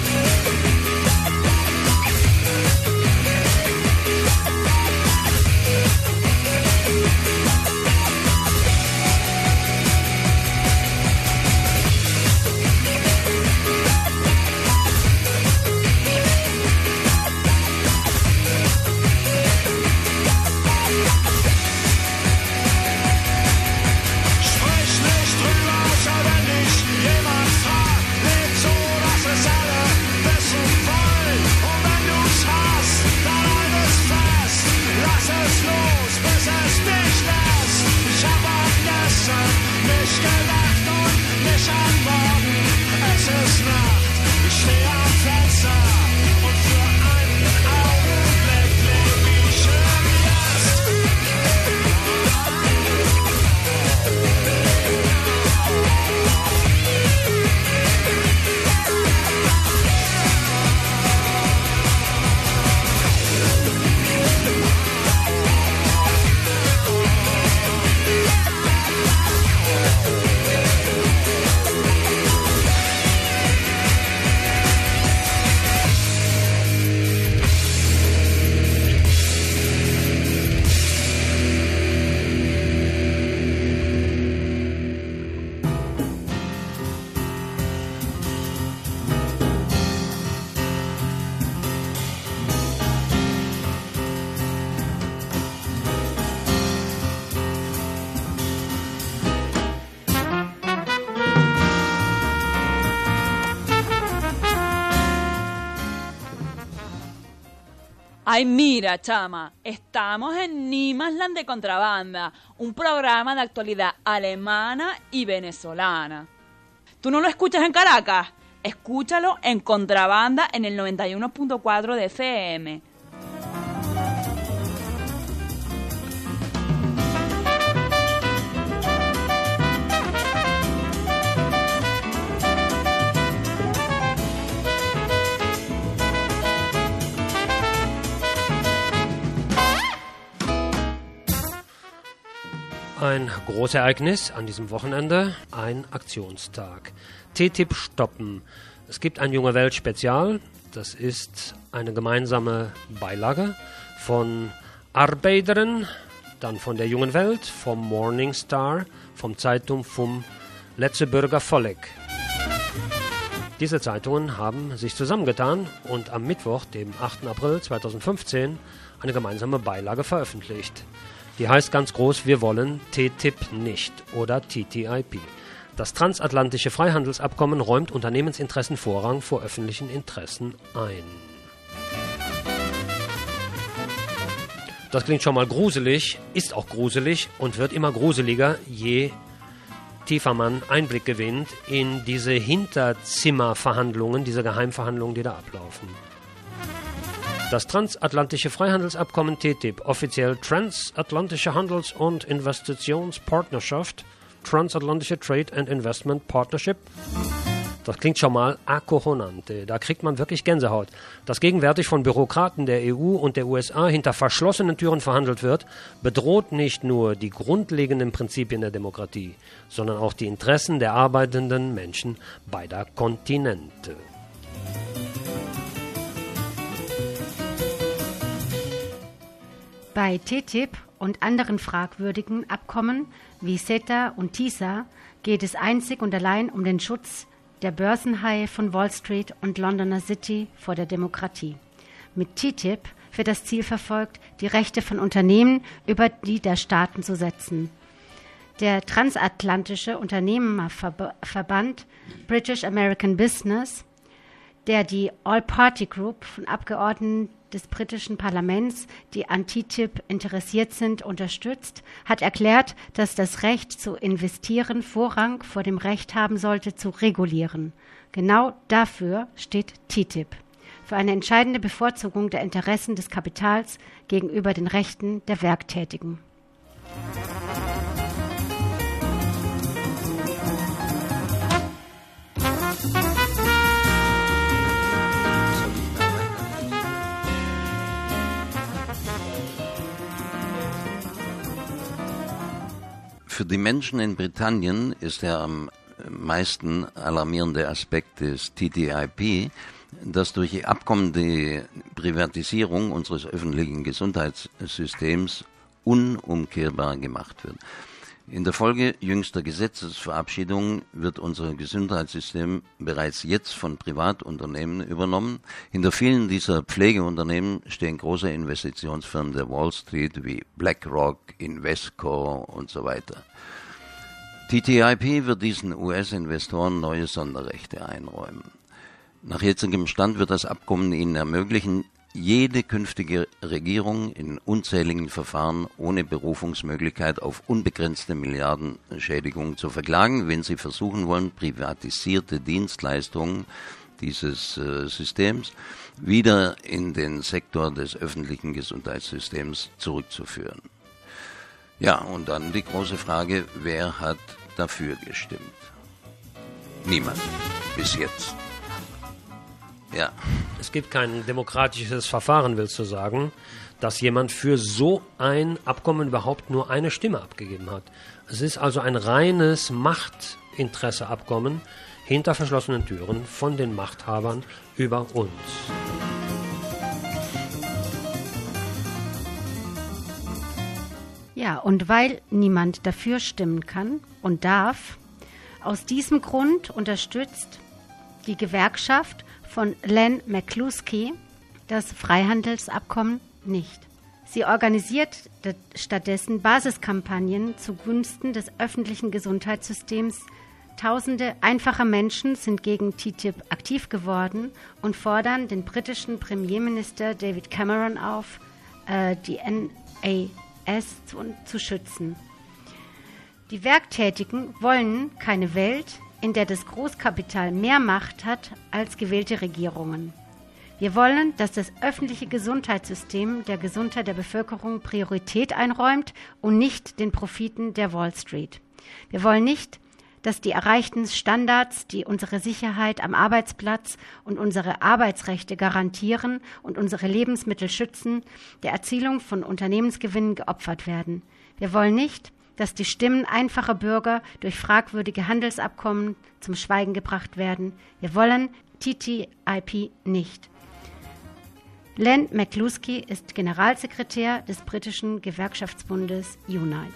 Nicht gedacht und nicht an morgen. Es ist Nacht, ich stehe am Fenster und für einen Augenblick lebe ich im Jetzt. Ay, mira, chama, estamos en Niemandsland de Contrabanda, un programa de actualidad alemana y venezolana. ¿Tú no lo escuchas en Caracas? Escúchalo en Contrabanda en el 91.4 de FM. Ein Großereignis an diesem Wochenende, ein Aktionstag. TTIP stoppen. Es gibt ein Junge Welt Spezial. Das ist eine gemeinsame Beilage von Arbeitern, dann von der Jungen Welt, vom Morning Star, vom Zeitung vom Letzte Bürger Volk. Diese Zeitungen haben sich zusammengetan und am Mittwoch, dem 8. April 2015, eine gemeinsame Beilage veröffentlicht. Die heißt ganz groß, wir wollen TTIP nicht oder TTIP. Das transatlantische Freihandelsabkommen räumt Unternehmensinteressen Vorrang vor öffentlichen Interessen ein. Das klingt schon mal gruselig, ist auch gruselig und wird immer gruseliger, je tiefer man Einblick gewinnt in diese Hinterzimmerverhandlungen, diese Geheimverhandlungen, die da ablaufen. Das transatlantische Freihandelsabkommen TTIP, offiziell Transatlantische Handels- und Investitionspartnerschaft, Transatlantische Trade and Investment Partnership. Das klingt schon mal acojonante. Da kriegt man wirklich Gänsehaut. Dass gegenwärtig von Bürokraten der EU und der USA hinter verschlossenen Türen verhandelt wird, bedroht nicht nur die grundlegenden Prinzipien der Demokratie, sondern auch die Interessen der arbeitenden Menschen beider Kontinente. Bei TTIP und anderen fragwürdigen Abkommen wie CETA und TISA geht es einzig und allein um den Schutz der Börsenhaie von Wall Street und Londoner City vor der Demokratie. Mit TTIP wird das Ziel verfolgt, die Rechte von Unternehmen über die der Staaten zu setzen. Der transatlantische Unternehmerverband British American Business, der die All-Party Group von Abgeordneten des britischen Parlaments, die an TTIP interessiert sind, unterstützt, hat erklärt, dass das Recht zu investieren Vorrang vor dem Recht haben sollte, zu regulieren. Genau dafür steht TTIP, für eine entscheidende Bevorzugung der Interessen des Kapitals gegenüber den Rechten der Werktätigen. Für die Menschen in Britannien ist der am meisten alarmierende Aspekt des TTIP, dass durch die Abkommen die Privatisierung unseres öffentlichen Gesundheitssystems unumkehrbar gemacht wird. In der Folge jüngster Gesetzesverabschiedungen wird unser Gesundheitssystem bereits jetzt von Privatunternehmen übernommen. Hinter vielen dieser Pflegeunternehmen stehen große Investitionsfirmen der Wall Street wie BlackRock, Invesco und so weiter. TTIP wird diesen US-Investoren neue Sonderrechte einräumen. Nach jetzigem Stand wird das Abkommen ihnen ermöglichen, jede künftige Regierung in unzähligen Verfahren ohne Berufungsmöglichkeit auf unbegrenzte Milliardenschädigungen zu verklagen, wenn sie versuchen wollen, privatisierte Dienstleistungen dieses Systems wieder in den Sektor des öffentlichen Gesundheitssystems zurückzuführen. Ja, und dann die große Frage, wer hat dafür gestimmt? Niemand. Bis jetzt. Ja. Es gibt kein demokratisches Verfahren, willst du sagen, dass jemand für so ein Abkommen überhaupt nur eine Stimme abgegeben hat. Es ist also ein reines Machtinteresseabkommen hinter verschlossenen Türen von den Machthabern über uns. Ja, und weil niemand dafür stimmen kann und darf, aus diesem Grund unterstützt die Gewerkschaft von Len McCluskey das Freihandelsabkommen nicht. Sie organisiert stattdessen Basiskampagnen zugunsten des öffentlichen Gesundheitssystems. Tausende einfacher Menschen sind gegen TTIP aktiv geworden und fordern den britischen Premierminister David Cameron auf, die NAS zu schützen. Die Werktätigen wollen keine Welt, in der das Großkapital mehr Macht hat als gewählte Regierungen. Wir wollen, dass das öffentliche Gesundheitssystem der Gesundheit der Bevölkerung Priorität einräumt und nicht den Profiten der Wall Street. Wir wollen nicht, dass die erreichten Standards, die unsere Sicherheit am Arbeitsplatz und unsere Arbeitsrechte garantieren und unsere Lebensmittel schützen, der Erzielung von Unternehmensgewinnen geopfert werden. Wir wollen nicht, dass die Stimmen einfacher Bürger durch fragwürdige Handelsabkommen zum Schweigen gebracht werden. Wir wollen TTIP nicht. Len McCluskey ist Generalsekretär des britischen Gewerkschaftsbundes Unite.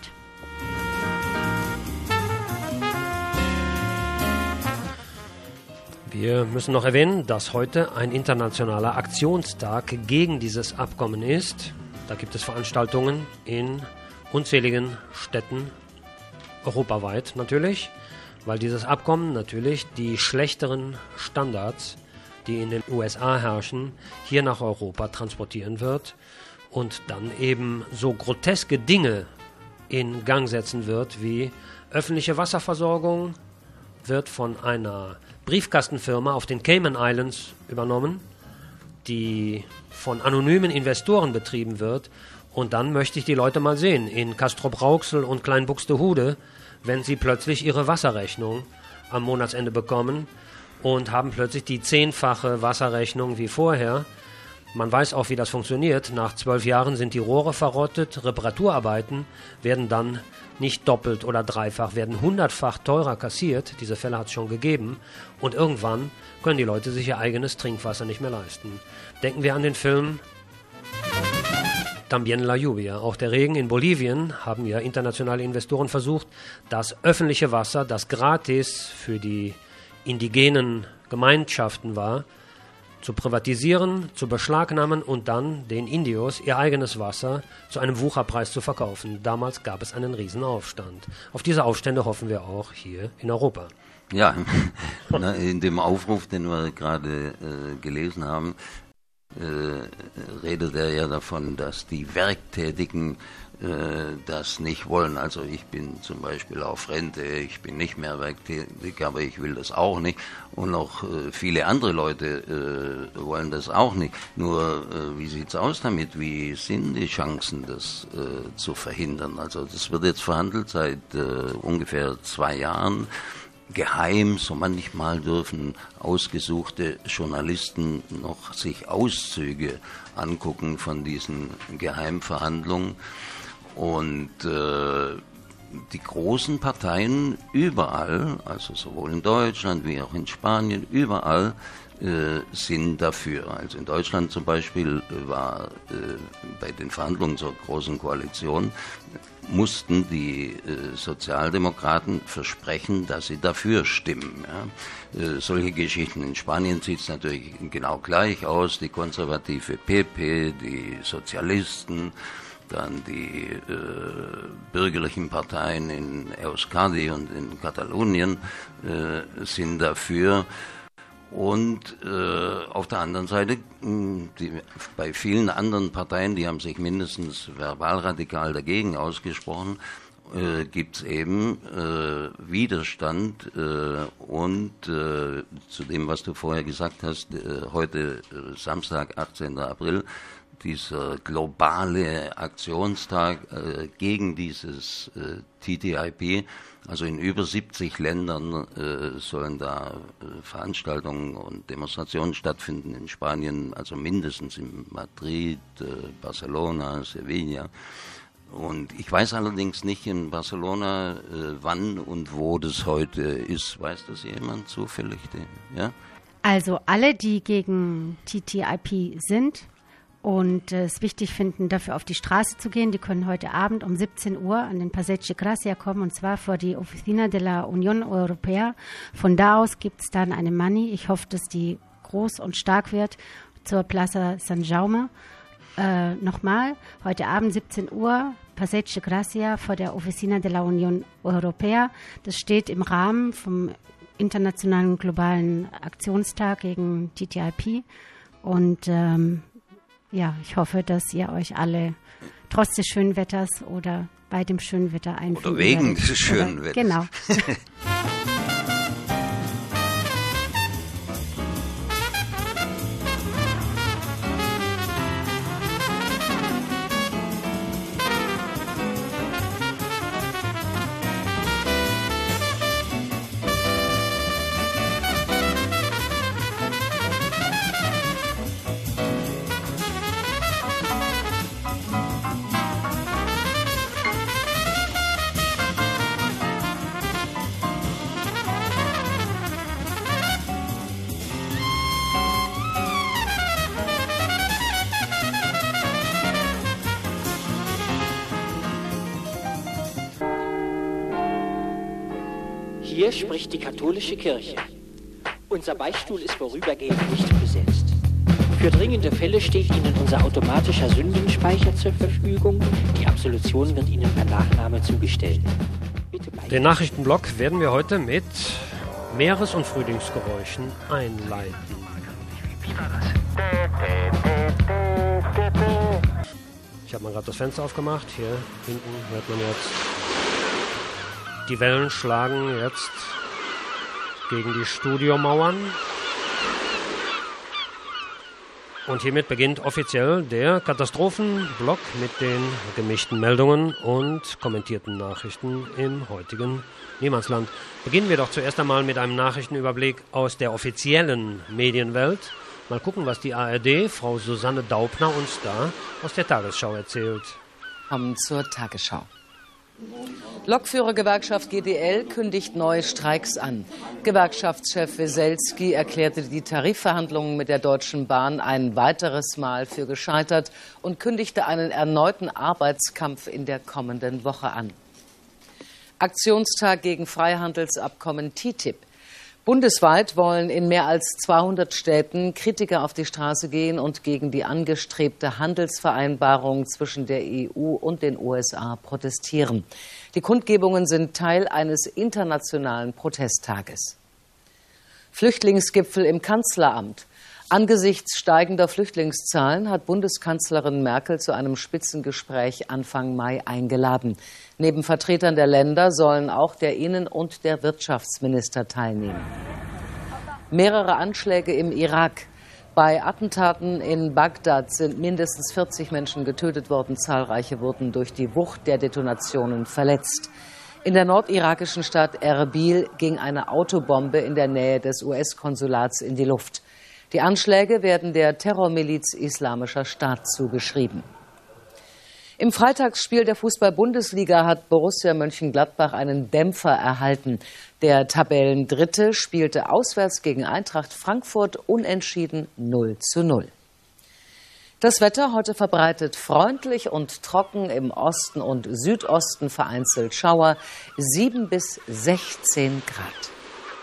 Wir müssen noch erwähnen, dass heute ein internationaler Aktionstag gegen dieses Abkommen ist. Da gibt es Veranstaltungen in unzähligen Städten, europaweit natürlich, weil dieses Abkommen natürlich die schlechteren Standards, die in den USA herrschen, hier nach Europa transportieren wird und dann eben so groteske Dinge in Gang setzen wird, wie öffentliche Wasserversorgung wird von einer Briefkastenfirma auf den Cayman Islands übernommen, die von anonymen Investoren betrieben wird. Und dann möchte ich die Leute mal sehen, in Castrop-Rauxel und Klein-Buxtehude, wenn sie plötzlich ihre Wasserrechnung am Monatsende bekommen und haben plötzlich die 10-fache Wasserrechnung wie vorher. Man weiß auch, wie das funktioniert. Nach 12 Jahren sind die Rohre verrottet. Reparaturarbeiten werden dann nicht doppelt oder dreifach, werden 100-fach teurer kassiert. Diese Fälle hat es schon gegeben. Und irgendwann können die Leute sich ihr eigenes Trinkwasser nicht mehr leisten. Denken wir an den Film También la lluvia. Auch der Regen in Bolivien haben ja internationale Investoren versucht, das öffentliche Wasser, das gratis für die indigenen Gemeinschaften war, zu privatisieren, zu beschlagnahmen und dann den Indios ihr eigenes Wasser zu einem Wucherpreis zu verkaufen. Damals gab es einen Riesenaufstand. Auf diese Aufstände hoffen wir auch hier in Europa. Ja, in dem Aufruf, den wir gerade gelesen haben, redet er ja davon, dass die Werktätigen das nicht wollen. Also ich bin zum Beispiel auf Rente, ich bin nicht mehr werktätig, aber ich will das auch nicht. Und auch viele andere Leute wollen das auch nicht. Nur wie sieht's aus damit? Wie sind die Chancen, das zu verhindern? Also das wird jetzt verhandelt seit ungefähr 2 Jahren. Geheim, so manchmal dürfen ausgesuchte Journalisten noch sich Auszüge angucken von diesen Geheimverhandlungen. Und die großen Parteien überall, also sowohl in Deutschland wie auch in Spanien, überall sind dafür. Also in Deutschland zum Beispiel war bei den Verhandlungen zur Großen Koalition, mussten die Sozialdemokraten versprechen, dass sie dafür stimmen. Ja. Solche Geschichten in Spanien sieht es natürlich genau gleich aus. Die konservative PP, die Sozialisten, dann die bürgerlichen Parteien in Euskadi und in Katalonien sind dafür. Und auf der anderen Seite, bei vielen anderen Parteien, die haben sich mindestens verbalradikal dagegen ausgesprochen, gibt es eben Widerstand und zu dem, was du vorher gesagt hast, heute Samstag, 18. April, dieser globale Aktionstag gegen dieses TTIP. Also in über 70 Ländern sollen da Veranstaltungen und Demonstrationen stattfinden. In Spanien, also mindestens in Madrid, Barcelona, Sevilla. Und ich weiß allerdings nicht in Barcelona, wann und wo das heute ist. Weiß das jemand zufällig? Ja? Also alle, die gegen TTIP sind und es wichtig finden, dafür auf die Straße zu gehen, die können heute Abend um 17 Uhr an den Passeig de Gracia kommen, und zwar vor die Oficina de la Unión Europea. Von da aus gibt es dann eine Mani. Ich hoffe, dass die groß und stark wird, zur Plaza San Jaume. Nochmal, heute Abend 17 Uhr, Passeig de Gracia vor der Oficina de la Unión Europea. Das steht im Rahmen vom internationalen globalen Aktionstag gegen TTIP. Und ja, ich hoffe, dass ihr euch alle trotz des schönen Wetters oder bei dem schönen Wetter einfinden oder wegen werdet. des schönen Wetters. Genau. Hier spricht die katholische Kirche. Unser Beichtstuhl ist vorübergehend nicht besetzt. Für dringende Fälle steht Ihnen unser automatischer Sündenspeicher zur Verfügung. Die Absolution wird Ihnen per Nachname zugestellt. Den Nachrichtenblock werden wir heute mit Meeres- und Frühlingsgeräuschen einleiten. Ich habe mal gerade das Fenster aufgemacht. Hier hinten hört man jetzt, die Wellen schlagen jetzt gegen die Studiomauern. Und hiermit beginnt offiziell der Katastrophenblock mit den gemischten Meldungen und kommentierten Nachrichten im heutigen Niemandsland. Beginnen wir doch zuerst einmal mit einem Nachrichtenüberblick aus der offiziellen Medienwelt. Mal gucken, was die ARD, Frau Susanne Daubner, uns da aus der Tagesschau erzählt. Kommen zur Tagesschau. Lokführergewerkschaft GDL kündigt neue Streiks an. Gewerkschaftschef Weselski erklärte die Tarifverhandlungen mit der Deutschen Bahn ein weiteres Mal für gescheitert und kündigte einen erneuten Arbeitskampf in der kommenden Woche an. Aktionstag gegen Freihandelsabkommen TTIP. Bundesweit wollen in mehr als 200 Städten Kritiker auf die Straße gehen und gegen die angestrebte Handelsvereinbarung zwischen der EU und den USA protestieren. Die Kundgebungen sind Teil eines internationalen Protesttages. Flüchtlingsgipfel im Kanzleramt. Angesichts steigender Flüchtlingszahlen hat Bundeskanzlerin Merkel zu einem Spitzengespräch Anfang Mai eingeladen. Neben Vertretern der Länder sollen auch der Innen- und der Wirtschaftsminister teilnehmen. Mehrere Anschläge im Irak. Bei Attentaten in Bagdad sind mindestens 40 Menschen getötet worden. Zahlreiche wurden durch die Wucht der Detonationen verletzt. In der nordirakischen Stadt Erbil ging eine Autobombe in der Nähe des US-Konsulats in die Luft. Die Anschläge werden der Terrormiliz Islamischer Staat zugeschrieben. Im Freitagsspiel der Fußball-Bundesliga hat Borussia Mönchengladbach einen Dämpfer erhalten. Der Tabellendritte spielte auswärts gegen Eintracht Frankfurt unentschieden 0:0. Das Wetter heute verbreitet freundlich und trocken, im Osten und Südosten vereinzelt Schauer, 7 bis 16 Grad.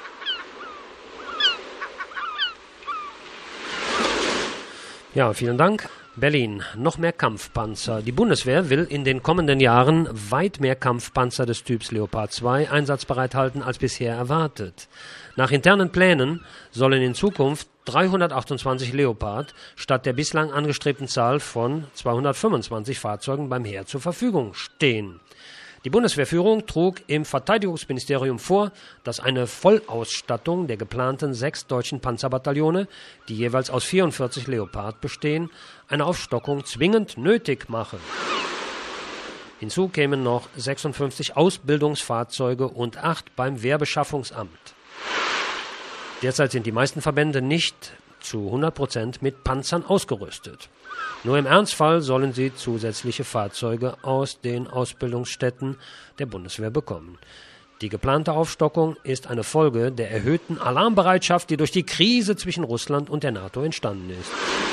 Ja, vielen Dank. Berlin, noch mehr Kampfpanzer. Die Bundeswehr will in den kommenden Jahren weit mehr Kampfpanzer des Typs Leopard 2 einsatzbereit halten als bisher erwartet. Nach internen Plänen sollen in Zukunft 328 Leopard statt der bislang angestrebten Zahl von 225 Fahrzeugen beim Heer zur Verfügung stehen. Die Bundeswehrführung trug im Verteidigungsministerium vor, dass eine Vollausstattung der geplanten 6 deutschen Panzerbataillone, die jeweils aus 44 Leopard bestehen, eine Aufstockung zwingend nötig mache. Hinzu kämen noch 56 Ausbildungsfahrzeuge und 8 beim Wehrbeschaffungsamt. Derzeit sind die meisten Verbände nicht zu 100% mit Panzern ausgerüstet. Nur im Ernstfall sollen sie zusätzliche Fahrzeuge aus den Ausbildungsstätten der Bundeswehr bekommen. Die geplante Aufstockung ist eine Folge der erhöhten Alarmbereitschaft, die durch die Krise zwischen Russland und der NATO entstanden ist.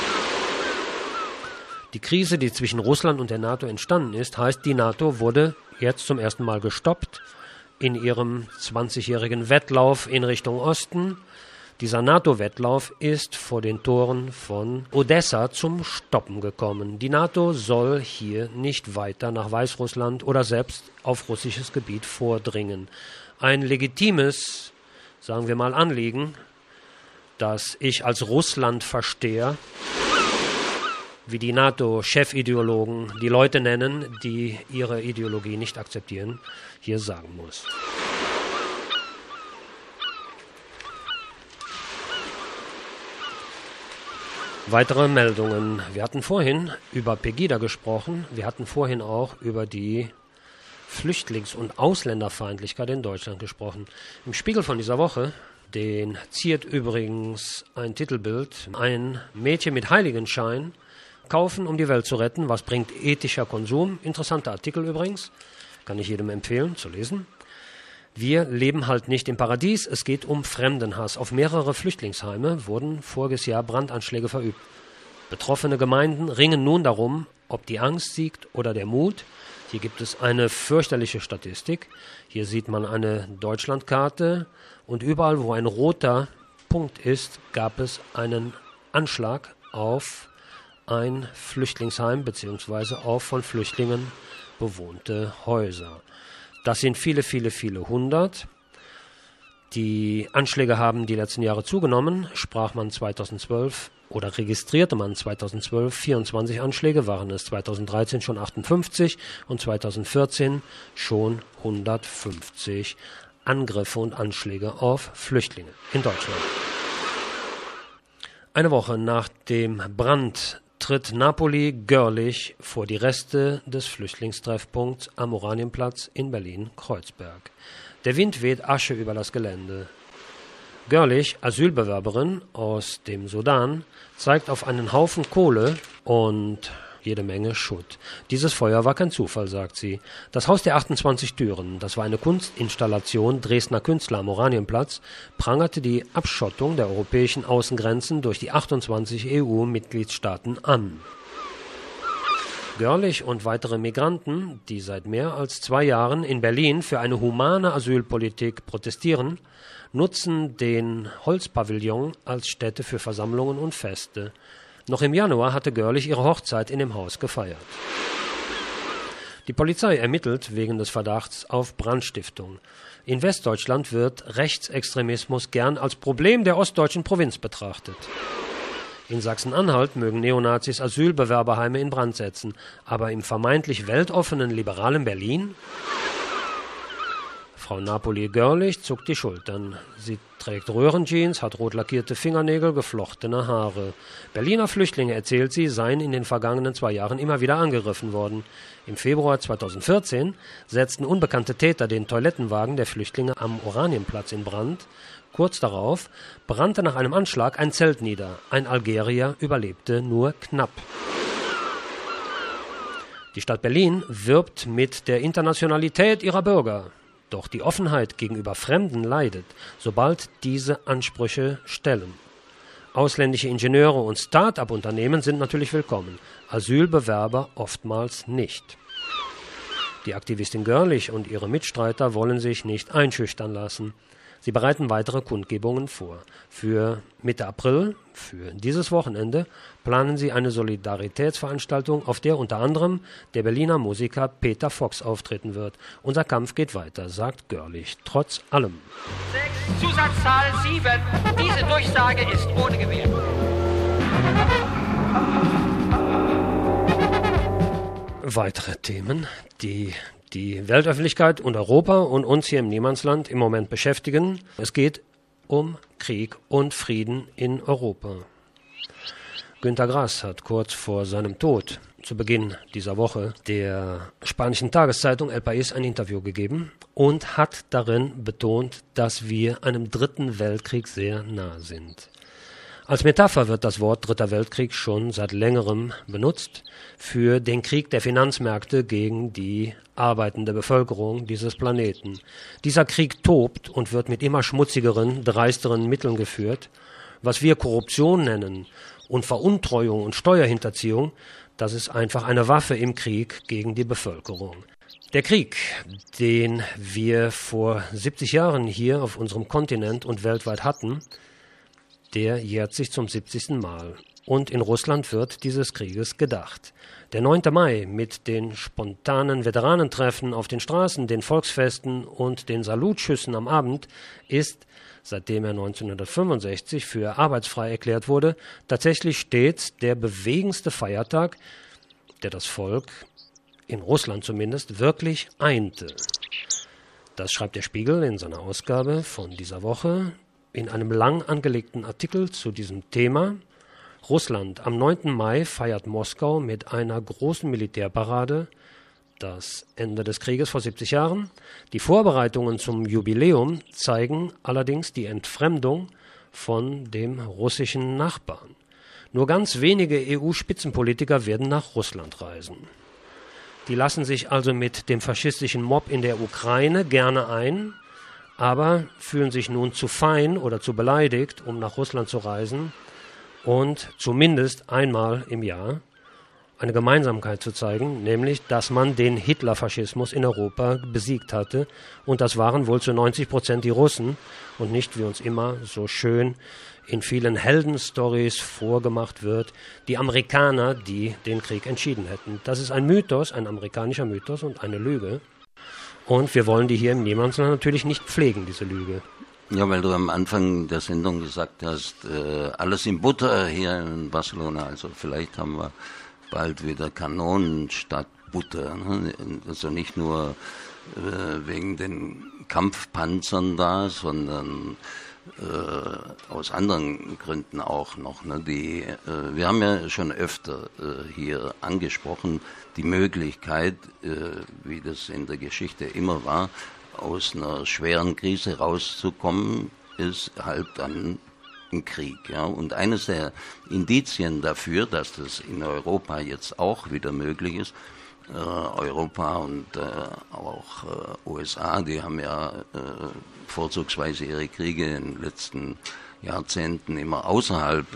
Die Krise, die zwischen Russland und der NATO entstanden ist, heißt, die NATO wurde jetzt zum ersten Mal gestoppt in ihrem 20-jährigen Wettlauf in Richtung Osten. Dieser NATO-Wettlauf ist vor den Toren von Odessa zum Stoppen gekommen. Die NATO soll hier nicht weiter nach Weißrussland oder selbst auf russisches Gebiet vordringen. Ein legitimes, sagen wir mal, Anliegen, das ich als Russlandversteher, wie die NATO-Chefideologen die Leute nennen, die ihre Ideologie nicht akzeptieren, hier sagen muss. Weitere Meldungen. Wir hatten vorhin über Pegida gesprochen. Wir hatten vorhin auch über die Flüchtlings- und Ausländerfeindlichkeit in Deutschland gesprochen. Im Spiegel von dieser Woche, den ziert übrigens ein Titelbild, ein Mädchen mit Heiligenschein, kaufen, um die Welt zu retten. Was bringt ethischer Konsum? Interessanter Artikel übrigens. Kann ich jedem empfehlen zu lesen. Wir leben halt nicht im Paradies, es geht um Fremdenhass. Auf mehrere Flüchtlingsheime wurden voriges Jahr Brandanschläge verübt. Betroffene Gemeinden ringen nun darum, ob die Angst siegt oder der Mut. Hier gibt es eine fürchterliche Statistik. Hier sieht man eine Deutschlandkarte und überall, wo ein roter Punkt ist, gab es einen Anschlag, auf ein Flüchtlingsheim bzw. auf von Flüchtlingen bewohnte Häuser. Das sind viele, viele, viele hundert. Die Anschläge haben die letzten Jahre zugenommen, sprach man 2012 oder registrierte man 2012 24 Anschläge, waren es 2013 schon 58 und 2014 schon 150 Angriffe und Anschläge auf Flüchtlinge in Deutschland. Eine Woche nach dem Brand tritt Napoli Görlich vor die Reste des Flüchtlingstreffpunkts am Oranienplatz in Berlin-Kreuzberg. Der Wind weht Asche über das Gelände. Görlich, Asylbewerberin aus dem Sudan, zeigt auf einen Haufen Kohle und jede Menge Schutt. Dieses Feuer war kein Zufall, sagt sie. Das Haus der 28 Türen, das war eine Kunstinstallation Dresdner Künstler am Oranienplatz, prangerte die Abschottung der europäischen Außengrenzen durch die 28 EU-Mitgliedstaaten an. Görlich und weitere Migranten, die seit mehr als 2 Jahren in Berlin für eine humane Asylpolitik protestieren, nutzen den Holzpavillon als Stätte für Versammlungen und Feste. Noch im Januar hatte Görlich ihre Hochzeit in dem Haus gefeiert. Die Polizei ermittelt wegen des Verdachts auf Brandstiftung. In Westdeutschland wird Rechtsextremismus gern als Problem der ostdeutschen Provinz betrachtet. In Sachsen-Anhalt mögen Neonazis Asylbewerberheime in Brand setzen, aber im vermeintlich weltoffenen liberalen Berlin? Frau Napoli-Görlich zuckt die Schultern. Sie trägt Röhrenjeans, hat rot lackierte Fingernägel, geflochtene Haare. Berliner Flüchtlinge, erzählt sie, seien in den vergangenen 2 Jahren immer wieder angegriffen worden. Im Februar 2014 setzten unbekannte Täter den Toilettenwagen der Flüchtlinge am Oranienplatz in Brand. Kurz darauf brannte nach einem Anschlag ein Zelt nieder. Ein Algerier überlebte nur knapp. Die Stadt Berlin wirbt mit der Internationalität ihrer Bürger. Doch die Offenheit gegenüber Fremden leidet, sobald diese Ansprüche stellen. Ausländische Ingenieure und Start-up-Unternehmen sind natürlich willkommen, Asylbewerber oftmals nicht. Die Aktivistin Görlich und ihre Mitstreiter wollen sich nicht einschüchtern lassen. Sie bereiten weitere Kundgebungen vor. Für Mitte April, für dieses Wochenende, planen sie eine Solidaritätsveranstaltung, auf der unter anderem der Berliner Musiker Peter Fox auftreten wird. Unser Kampf geht weiter, sagt Görlich, trotz allem. 6, Zusatzzahl 7. Diese Durchsage ist ohne Gewähr. Weitere Themen, die Weltöffentlichkeit und Europa und uns hier im Niemandsland im Moment beschäftigen. Es geht um Krieg und Frieden in Europa. Günter Grass hat kurz vor seinem Tod, zu Beginn dieser Woche, der spanischen Tageszeitung El País ein Interview gegeben und hat darin betont, dass wir einem 3. Weltkrieg sehr nah sind. Als Metapher wird das Wort Dritter Weltkrieg schon seit längerem benutzt für den Krieg der Finanzmärkte gegen die arbeitende Bevölkerung dieses Planeten. Dieser Krieg tobt und wird mit immer schmutzigeren, dreisteren Mitteln geführt. Was wir Korruption nennen und Veruntreuung und Steuerhinterziehung, das ist einfach eine Waffe im Krieg gegen die Bevölkerung. Der Krieg, den wir vor 70 Jahren hier auf unserem Kontinent und weltweit hatten, der jährt sich zum 70. Mal. Und in Russland wird dieses Krieges gedacht. Der 9. Mai mit den spontanen Veteranentreffen auf den Straßen, den Volksfesten und den Salutschüssen am Abend ist, seitdem er 1965 für arbeitsfrei erklärt wurde, tatsächlich stets der bewegendste Feiertag, der das Volk, in Russland zumindest, wirklich einte. Das schreibt der Spiegel in seiner Ausgabe von dieser Woche. In einem lang angelegten Artikel zu diesem Thema. Russland am 9. Mai feiert Moskau mit einer großen Militärparade das Ende des Krieges vor 70 Jahren. Die Vorbereitungen zum Jubiläum zeigen allerdings die Entfremdung von dem russischen Nachbarn. Nur ganz wenige EU-Spitzenpolitiker werden nach Russland reisen. Die lassen sich also mit dem faschistischen Mob in der Ukraine gerne ein, aber fühlen sich nun zu fein oder zu beleidigt, um nach Russland zu reisen und zumindest einmal im Jahr eine Gemeinsamkeit zu zeigen, nämlich, dass man den Hitlerfaschismus in Europa besiegt hatte. Und das waren wohl zu 90% die Russen und nicht, wie uns immer so schön in vielen Heldenstories vorgemacht wird, die Amerikaner, die den Krieg entschieden hätten. Das ist ein Mythos, ein amerikanischer Mythos und eine Lüge. Und wir wollen die hier im Niemandsland natürlich nicht pflegen, diese Lüge. Ja, weil du am Anfang der Sendung gesagt hast, alles in Butter hier in Barcelona. Also vielleicht haben wir bald wieder Kanonen statt Butter. Ne? Also nicht nur wegen den Kampfpanzern da, sondern aus anderen Gründen auch noch. Ne? Wir haben ja schon öfter hier angesprochen, die Möglichkeit, wie das in der Geschichte immer war, aus einer schweren Krise rauszukommen, ist halt dann ein Krieg. Ja? Und eines der Indizien dafür, dass das in Europa jetzt auch wieder möglich ist, Europa und auch USA, die haben ja vorzugsweise ihre Kriege in den letzten Jahrzehnten immer außerhalb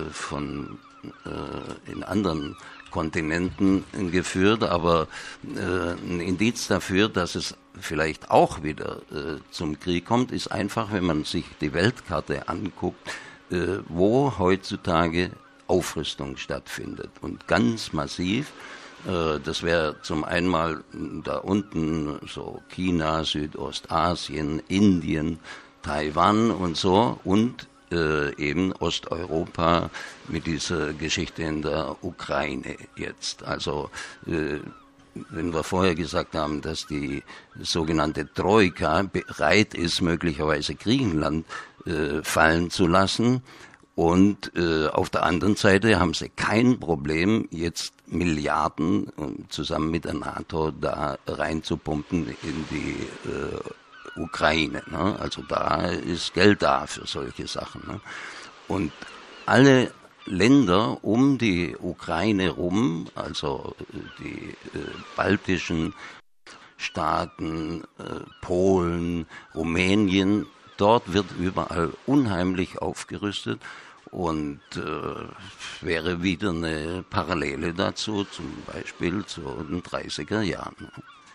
in anderen Kontinenten geführt, aber ein Indiz dafür, dass es vielleicht auch wieder zum Krieg kommt, ist einfach, wenn man sich die Weltkarte anguckt, wo heutzutage Aufrüstung stattfindet und ganz massiv. Das wäre zum einen mal da unten so China, Südostasien, Indien, Taiwan und so und eben Osteuropa mit dieser Geschichte in der Ukraine jetzt. Also wenn wir vorher gesagt haben, dass die sogenannte Troika bereit ist, möglicherweise Griechenland fallen zu lassen, und auf der anderen Seite haben sie kein Problem, jetzt Milliarden zusammen mit der NATO da reinzupumpen in die Ukraine. Ne? Also da ist Geld da für solche Sachen. Ne? Und alle Länder um die Ukraine rum, also die baltischen Staaten, Polen, Rumänien, dort wird überall unheimlich aufgerüstet. Und wäre wieder eine Parallele dazu, zum Beispiel zu den 30er Jahren.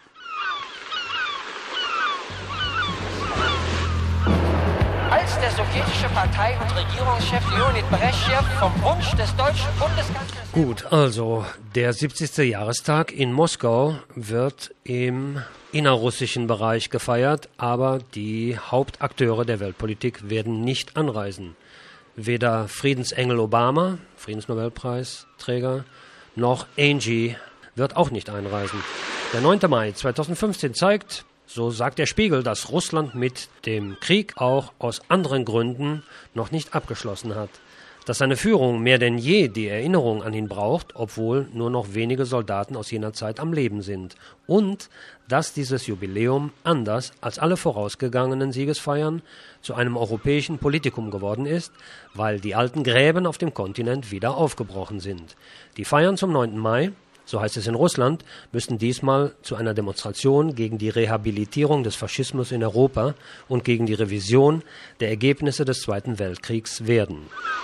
Als der sowjetische Partei- und Regierungschef Leonid Breschjew vom Wunsch des deutschen Bundeskanzlers... Gut, also der 70. Jahrestag in Moskau wird im innerrussischen Bereich gefeiert, aber die Hauptakteure der Weltpolitik werden nicht anreisen. Weder Friedensengel Obama, Friedensnobelpreisträger, noch Angie wird auch nicht einreisen. Der 9. Mai 2015 zeigt, so sagt der Spiegel, dass Russland mit dem Krieg auch aus anderen Gründen noch nicht abgeschlossen hat. Dass seine Führung mehr denn je die Erinnerung an ihn braucht, obwohl nur noch wenige Soldaten aus jener Zeit am Leben sind. Und dass dieses Jubiläum anders als alle vorausgegangenen Siegesfeiern zu einem europäischen Politikum geworden ist, weil die alten Gräben auf dem Kontinent wieder aufgebrochen sind. Die Feiern zum 9. Mai, so heißt es in Russland, müssten diesmal zu einer Demonstration gegen die Rehabilitierung des Faschismus in Europa und gegen die Revision der Ergebnisse des Zweiten Weltkriegs werden.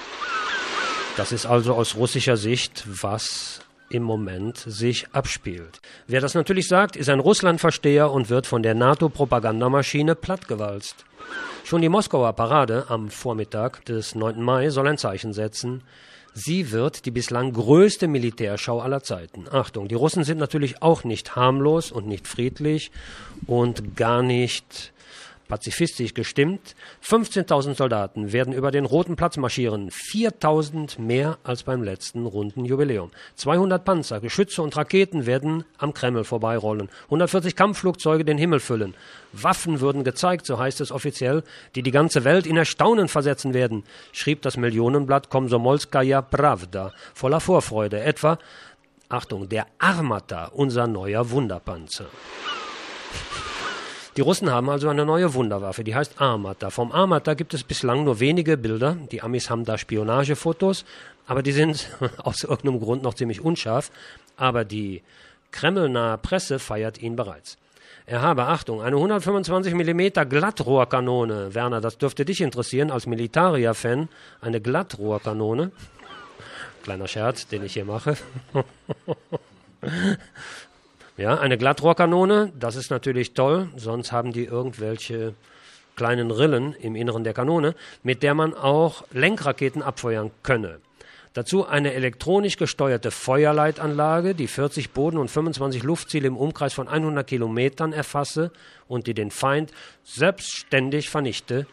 Das ist also aus russischer Sicht, was im Moment sich abspielt. Wer das natürlich sagt, ist ein Russlandversteher und wird von der NATO-Propagandamaschine plattgewalzt. Schon die Moskauer Parade am Vormittag des 9. Mai soll ein Zeichen setzen. Sie wird die bislang größte Militärschau aller Zeiten. Achtung, die Russen sind natürlich auch nicht harmlos und nicht friedlich und gar nicht pazifistisch gestimmt. 15.000 Soldaten werden über den Roten Platz marschieren, 4.000 mehr als beim letzten runden Jubiläum. 200 Panzer, Geschütze und Raketen werden am Kreml vorbeirollen, 140 Kampfflugzeuge den Himmel füllen. Waffen würden gezeigt, so heißt es offiziell, die die ganze Welt in Erstaunen versetzen werden, schrieb das Millionenblatt Komsomolskaja Pravda voller Vorfreude. Etwa, Achtung, der Armata, unser neuer Wunderpanzer. Die Russen haben also eine neue Wunderwaffe, die heißt Armata. Vom Armata gibt es bislang nur wenige Bilder. Die Amis haben da Spionagefotos, aber die sind aus irgendeinem Grund noch ziemlich unscharf. Aber die kremlnahe Presse feiert ihn bereits. Er habe, Achtung, eine 125 mm Glattrohrkanone. Werner, das dürfte dich interessieren als Militaria-Fan. Eine Glattrohrkanone. Kleiner Scherz, den ich hier mache. Ja, eine Glattrohrkanone, das ist natürlich toll, sonst haben die irgendwelche kleinen Rillen im Inneren der Kanone, mit der man auch Lenkraketen abfeuern könne. Dazu eine elektronisch gesteuerte Feuerleitanlage, die 40 Boden- und 25 Luftziele im Umkreis von 100 Kilometern erfasse und die den Feind selbstständig vernichte.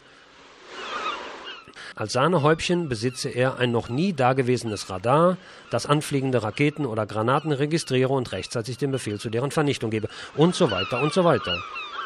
Als Sahnehäubchen besitze er ein noch nie dagewesenes Radar, das anfliegende Raketen oder Granaten registriere und rechtzeitig den Befehl zu deren Vernichtung gebe und so weiter und so weiter.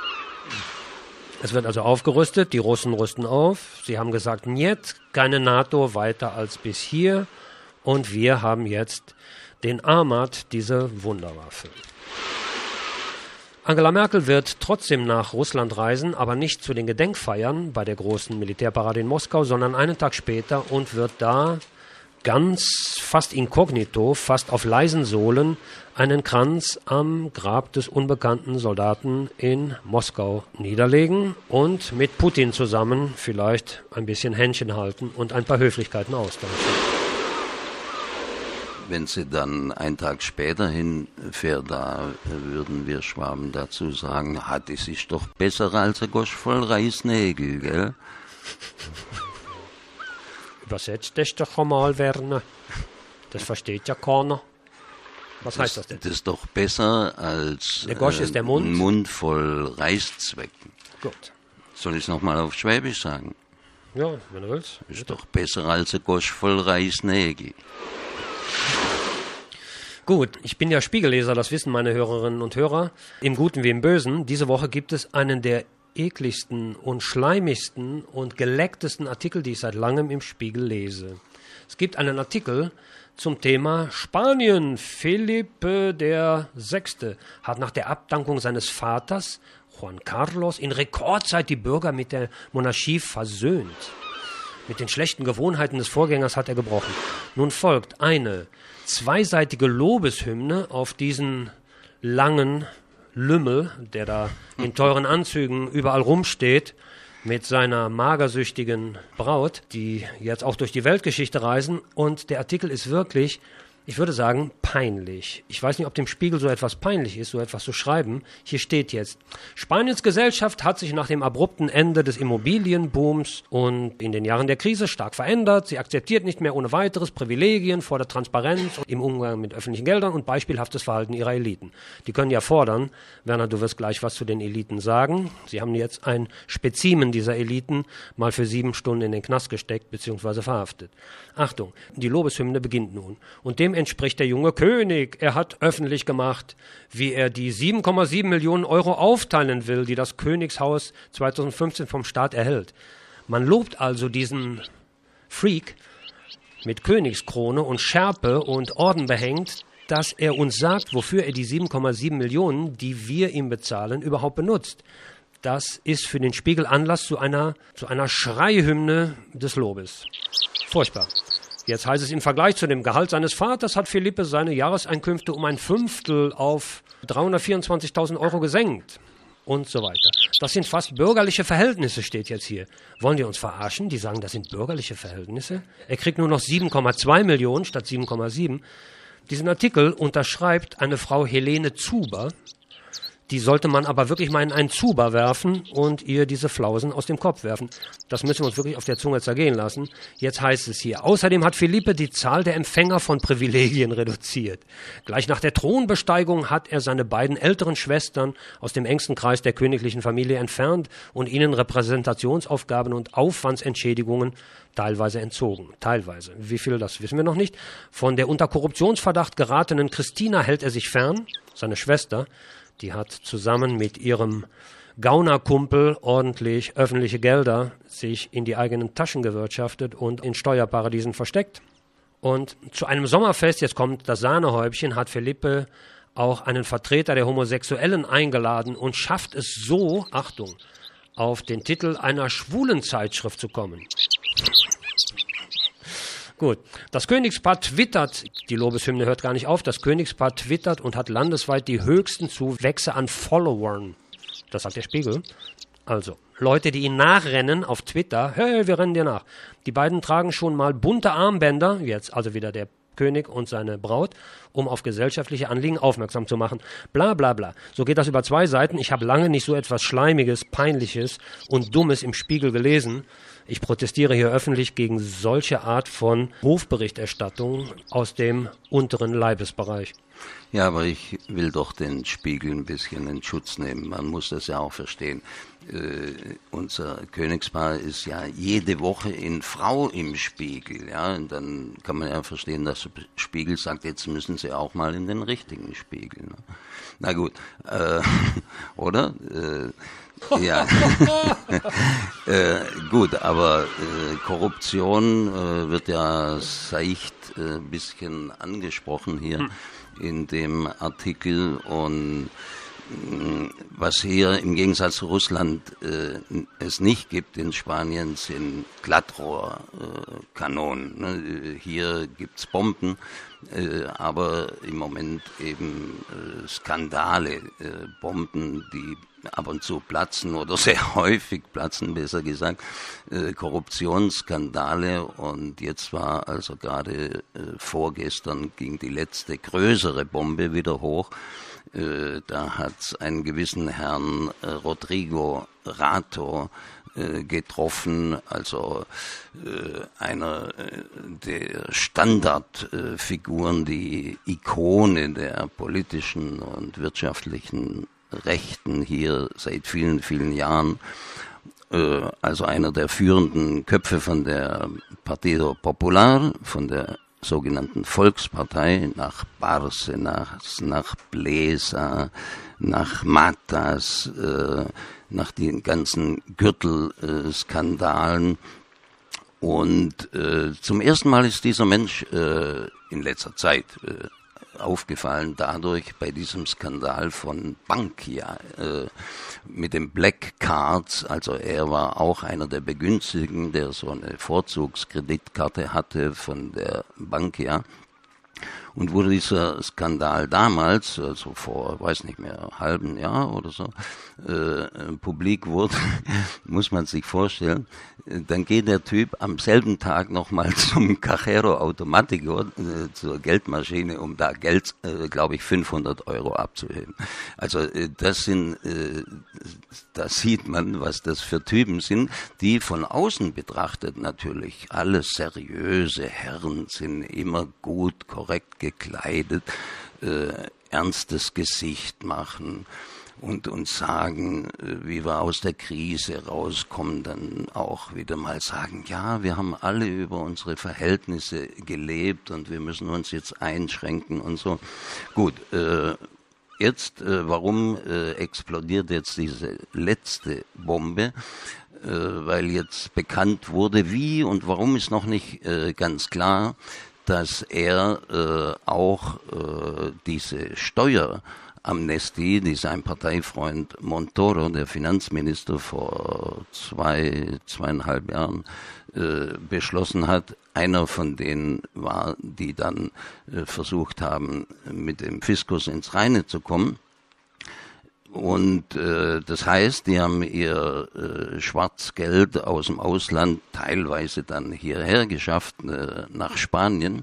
Es wird also aufgerüstet, die Russen rüsten auf. Sie haben gesagt, niet, keine NATO weiter als bis hier. Und wir haben jetzt den Armat, diese Wunderwaffe. Angela Merkel wird trotzdem nach Russland reisen, aber nicht zu den Gedenkfeiern bei der großen Militärparade in Moskau, sondern einen Tag später und wird da ganz fast inkognito, fast auf leisen Sohlen, einen Kranz am Grab des unbekannten Soldaten in Moskau niederlegen und mit Putin zusammen vielleicht ein bisschen Händchen halten und ein paar Höflichkeiten austauschen. Wenn sie dann einen Tag später hinfährt, da würden wir Schwaben dazu sagen, hat es sich doch besser als ein Gosch voll Reisnägel, gell? Übersetzt das doch einmal, Werner. Das versteht ja keiner. Was heißt das denn? Das ist doch besser als der Gosch ist der Mund. Ein Mund voll Reiszwecken. Gut. Soll ich es nochmal auf Schwäbisch sagen? Ja, wenn du willst. Ist doch besser als ein Gosch voll Reisnägel. Gut, ich bin ja Spiegelleser, das wissen meine Hörerinnen und Hörer, im Guten wie im Bösen. Diese Woche gibt es einen der ekligsten und schleimigsten und gelecktesten Artikel, die ich seit langem im Spiegel lese. Es gibt einen Artikel zum Thema Spanien. Felipe VI. Hat nach der Abdankung seines Vaters, Juan Carlos, in Rekordzeit die Bürger mit der Monarchie versöhnt. Mit den schlechten Gewohnheiten des Vorgängers hat er gebrochen. Nun folgt eine zweiseitige Lobeshymne auf diesen langen Lümmel, der da in teuren Anzügen überall rumsteht, mit seiner magersüchtigen Braut, die jetzt auch durch die Weltgeschichte reisen. Und der Artikel ist wirklich, ich würde sagen, peinlich. Ich weiß nicht, ob dem Spiegel so etwas peinlich ist, so etwas zu schreiben. Hier steht jetzt: Spaniens Gesellschaft hat sich nach dem abrupten Ende des Immobilienbooms und in den Jahren der Krise stark verändert. Sie akzeptiert nicht mehr ohne weiteres Privilegien, fordert Transparenz im Umgang mit öffentlichen Geldern und beispielhaftes Verhalten ihrer Eliten. Die können ja fordern. Werner, du wirst gleich was zu den Eliten sagen. Sie haben jetzt ein Spezimen dieser Eliten mal für 7 Stunden in den Knast gesteckt bzw. verhaftet. Achtung, die Lobeshymne beginnt nun. Und dem entspricht der junge König. Er hat öffentlich gemacht, wie er die 7,7 Millionen Euro aufteilen will, die das Königshaus 2015 vom Staat erhält. Man lobt also diesen Freak mit Königskrone und Schärpe und Orden behängt, dass er uns sagt, wofür er die 7,7 Millionen, die wir ihm bezahlen, überhaupt benutzt. Das ist für den Spiegel Anlass zu einer Schreihymne des Lobes. Furchtbar. Jetzt heißt es, im Vergleich zu dem Gehalt seines Vaters hat Felipe seine Jahreseinkünfte um 1/5 auf 324.000 Euro gesenkt und so weiter. Das sind fast bürgerliche Verhältnisse, steht jetzt hier. Wollen die uns verarschen? Die sagen, das sind bürgerliche Verhältnisse. Er kriegt nur noch 7,2 Millionen statt 7,7. Diesen Artikel unterschreibt eine Frau Helene Zuber. Die sollte man aber wirklich mal in einen Zuber werfen und ihr diese Flausen aus dem Kopf werfen. Das müssen wir uns wirklich auf der Zunge zergehen lassen. Jetzt heißt es hier: Außerdem hat Felipe die Zahl der Empfänger von Privilegien reduziert. Gleich nach der Thronbesteigung hat er seine beiden älteren Schwestern aus dem engsten Kreis der königlichen Familie entfernt und ihnen Repräsentationsaufgaben und Aufwandsentschädigungen teilweise entzogen. Teilweise. Wie viel, das wissen wir noch nicht. Von der unter Korruptionsverdacht geratenen Christina hält er sich fern, seine Schwester. Die hat zusammen mit ihrem Gaunerkumpel ordentlich öffentliche Gelder sich in die eigenen Taschen gewirtschaftet und in Steuerparadiesen versteckt. Und zu einem Sommerfest, jetzt kommt das Sahnehäubchen, hat Felipe auch einen Vertreter der Homosexuellen eingeladen und schafft es so, Achtung, auf den Titel einer Schwulenzeitschrift zu kommen. Gut, das Königspaar twittert, die Lobeshymne hört gar nicht auf, das Königspaar twittert und hat landesweit die höchsten Zuwächse an Followern. Das sagt der Spiegel. Also, Leute, die ihnen nachrennen auf Twitter, hey, wir rennen dir nach. Die beiden tragen schon mal bunte Armbänder, jetzt also wieder der König und seine Braut, um auf gesellschaftliche Anliegen aufmerksam zu machen. Bla bla bla. So geht das über 2 Seiten. Ich habe lange nicht so etwas Schleimiges, Peinliches und Dummes im Spiegel gelesen. Ich protestiere hier öffentlich gegen solche Art von Rufberichterstattung aus dem unteren Leibesbereich. Ja, aber ich will doch den Spiegel ein bisschen in Schutz nehmen. Man muss das ja auch verstehen. Unser Königspaar ist ja jede Woche in Frau im Spiegel. Ja, und dann kann man ja verstehen, dass der Spiegel sagt, jetzt müssen sie auch mal in den richtigen Spiegel. Ne? Na gut, oder? Ja, gut, aber Korruption wird ja seicht ein bisschen angesprochen hier in dem Artikel, und was hier im Gegensatz zu Russland es nicht gibt in Spanien, sind Glattrohrkanonen. Hier gibt's Bomben, aber im Moment eben Skandale, Bomben, die ab und zu platzen oder sehr häufig platzen, besser gesagt, Korruptionsskandale, und jetzt war also gerade vorgestern ging die letzte größere Bombe wieder hoch. Da hat es einen gewissen Herrn Rodrigo Rato getroffen, also einer der Standardfiguren, die Ikone der politischen und wirtschaftlichen Rechten hier seit vielen, vielen Jahren, also einer der führenden Köpfe von der Partido Popular, von der sogenannten Volkspartei, nach Bárcenas, nach Blesa, nach Matas, nach den ganzen Gürtelskandalen. Und zum ersten Mal ist dieser Mensch in letzter Zeit aufgefallen dadurch bei diesem Skandal von Bankia mit den Black Cards. Also er war auch einer der Begünstigten, der so eine Vorzugskreditkarte hatte von der Bankia. Und wurde dieser Skandal damals, also vor, weiß nicht mehr, halben Jahr oder so, publik wurde, muss man sich vorstellen, dann geht der Typ am selben Tag nochmal zum Cajero Automático, zur Geldmaschine, um da Geld, glaube ich, 500 € abzuheben. Also das sind, da sieht man, was das für Typen sind, die von außen betrachtet natürlich alles seriöse Herren sind, immer gut, korrekt gekleidet, ernstes Gesicht machen und uns sagen, wie wir aus der Krise rauskommen, dann auch wieder mal sagen, ja, wir haben alle über unsere Verhältnisse gelebt und wir müssen uns jetzt einschränken und so. Gut, jetzt, warum explodiert jetzt diese letzte Bombe? Weil jetzt bekannt wurde, wie und warum ist noch nicht ganz klar, dass er auch diese Steueramnestie, die sein Parteifreund Montoro, der Finanzminister, vor 2,5 Jahren beschlossen hat. Einer von denen war, die dann versucht haben, mit dem Fiskus ins Reine zu kommen. Und das heißt, die haben ihr Schwarzgeld aus dem Ausland teilweise dann hierher geschafft, nach Spanien.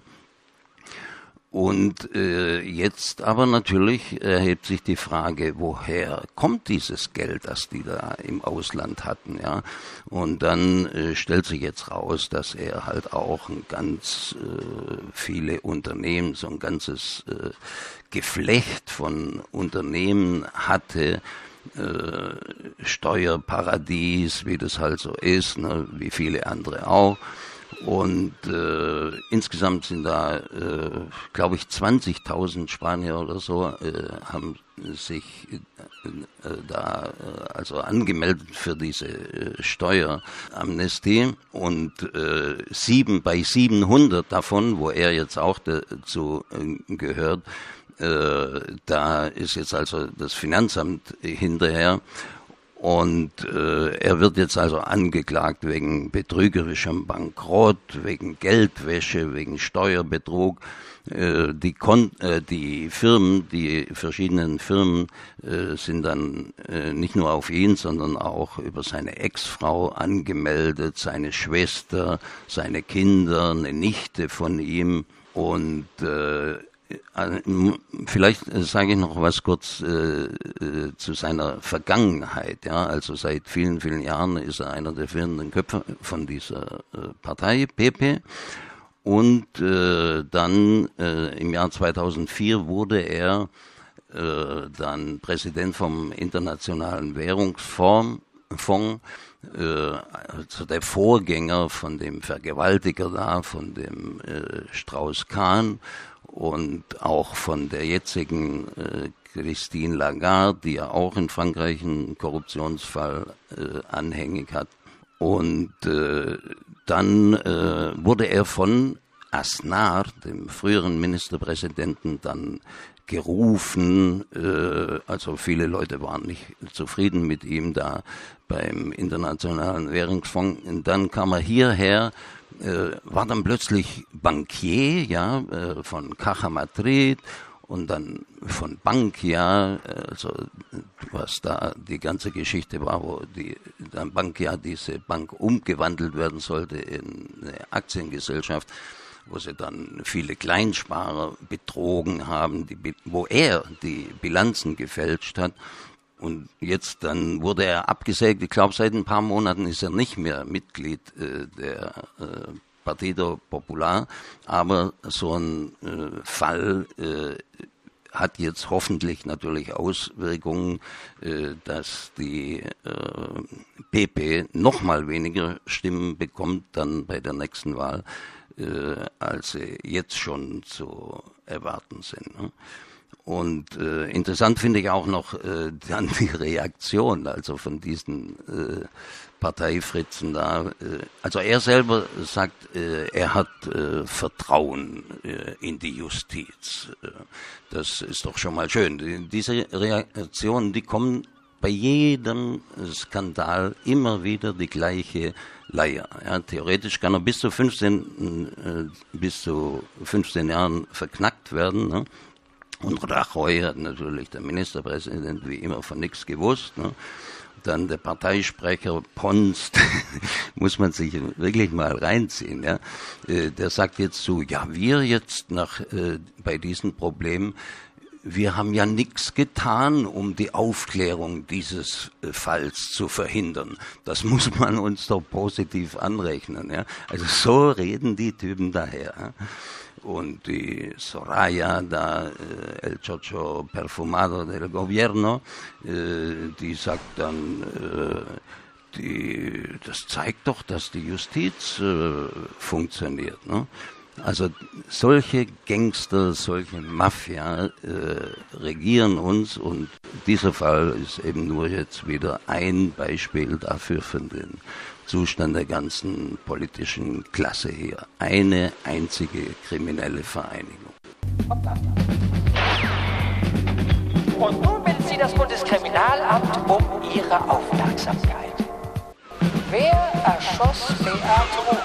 Und jetzt aber natürlich erhebt sich die Frage, woher kommt dieses Geld, das die da im Ausland hatten, ja? Und dann stellt sich jetzt raus, dass er halt auch ein ganz viele Unternehmen, so ein ganzes Geflecht von Unternehmen hatte, Steuerparadies, wie das halt so ist, ne, wie viele andere auch. Und insgesamt sind da, glaube ich, 20.000 Spanier oder so haben sich da also angemeldet für diese Steueramnestie, und 700 davon, wo er jetzt auch dazu gehört, da ist jetzt also das Finanzamt hinterher. Und er wird jetzt also angeklagt wegen betrügerischem Bankrott, wegen Geldwäsche, wegen Steuerbetrug. Die Firmen, die verschiedenen Firmen sind dann nicht nur auf ihn, sondern auch über seine Ex-Frau angemeldet, seine Schwester, seine Kinder, eine Nichte von ihm. Und vielleicht sage ich noch was kurz zu seiner Vergangenheit. Ja, also seit vielen, vielen Jahren ist er einer der führenden Köpfe von dieser Partei, PP. Und dann im Jahr 2004 wurde er dann Präsident vom Internationalen Währungsfonds, also der Vorgänger von dem Vergewaltiger da, von dem Strauss-Kahn und auch von der jetzigen Christine Lagarde, die ja auch in Frankreich einen Korruptionsfall anhängig hat. Und dann wurde er von Aznar, dem früheren Ministerpräsidenten, dann gerufen, also viele Leute waren nicht zufrieden mit ihm da beim Internationalen Währungsfonds. Und dann kam er hierher, war dann plötzlich Bankier, ja, von Caja Madrid und dann von Bankia, also was da die ganze Geschichte war, wo dann Bankia, diese Bank umgewandelt werden sollte in eine Aktiengesellschaft, wo sie dann viele Kleinsparer betrogen haben, wo er die Bilanzen gefälscht hat. Und jetzt dann wurde er abgesägt. Ich glaube, seit ein paar Monaten ist er nicht mehr Mitglied der Partido Popular. Aber so ein Fall hat jetzt hoffentlich natürlich Auswirkungen, dass die PP noch mal weniger Stimmen bekommt dann bei der nächsten Wahl, als sie jetzt schon zu erwarten sind. Ne? Und interessant finde ich auch noch dann die Reaktion, also von diesen Parteifritzen da. Also er selber sagt, er hat Vertrauen in die Justiz. Das ist doch schon mal schön. Diese Reaktionen, die kommen bei jedem Skandal immer wieder die gleiche Leier. Ja, theoretisch kann er bis zu 15 Jahren verknackt werden. Ne? Und Rajoy hat natürlich, der Ministerpräsident, wie immer von nichts gewusst. Ne? Dann der Parteisprecher Pons, muss man sich wirklich mal reinziehen. Ja? Der sagt jetzt so, ja, wir jetzt bei diesen Problemen, wir haben ja nichts getan, um die Aufklärung dieses Falls zu verhindern. Das muss man uns doch positiv anrechnen. Ja? Also so reden die Typen daher. Ja? Und die Soraya, el Chocho Perfumado del Gobierno, die sagt dann, das zeigt doch, dass die Justiz funktioniert. Ne? Also solche Gangster, solche Mafia regieren uns, und dieser Fall ist eben nur jetzt wieder ein Beispiel dafür für den Zustand der ganzen politischen Klasse hier. Eine einzige kriminelle Vereinigung. Und nun bittet Sie das Bundeskriminalamt um Ihre Aufmerksamkeit. Wer erschoss Beato?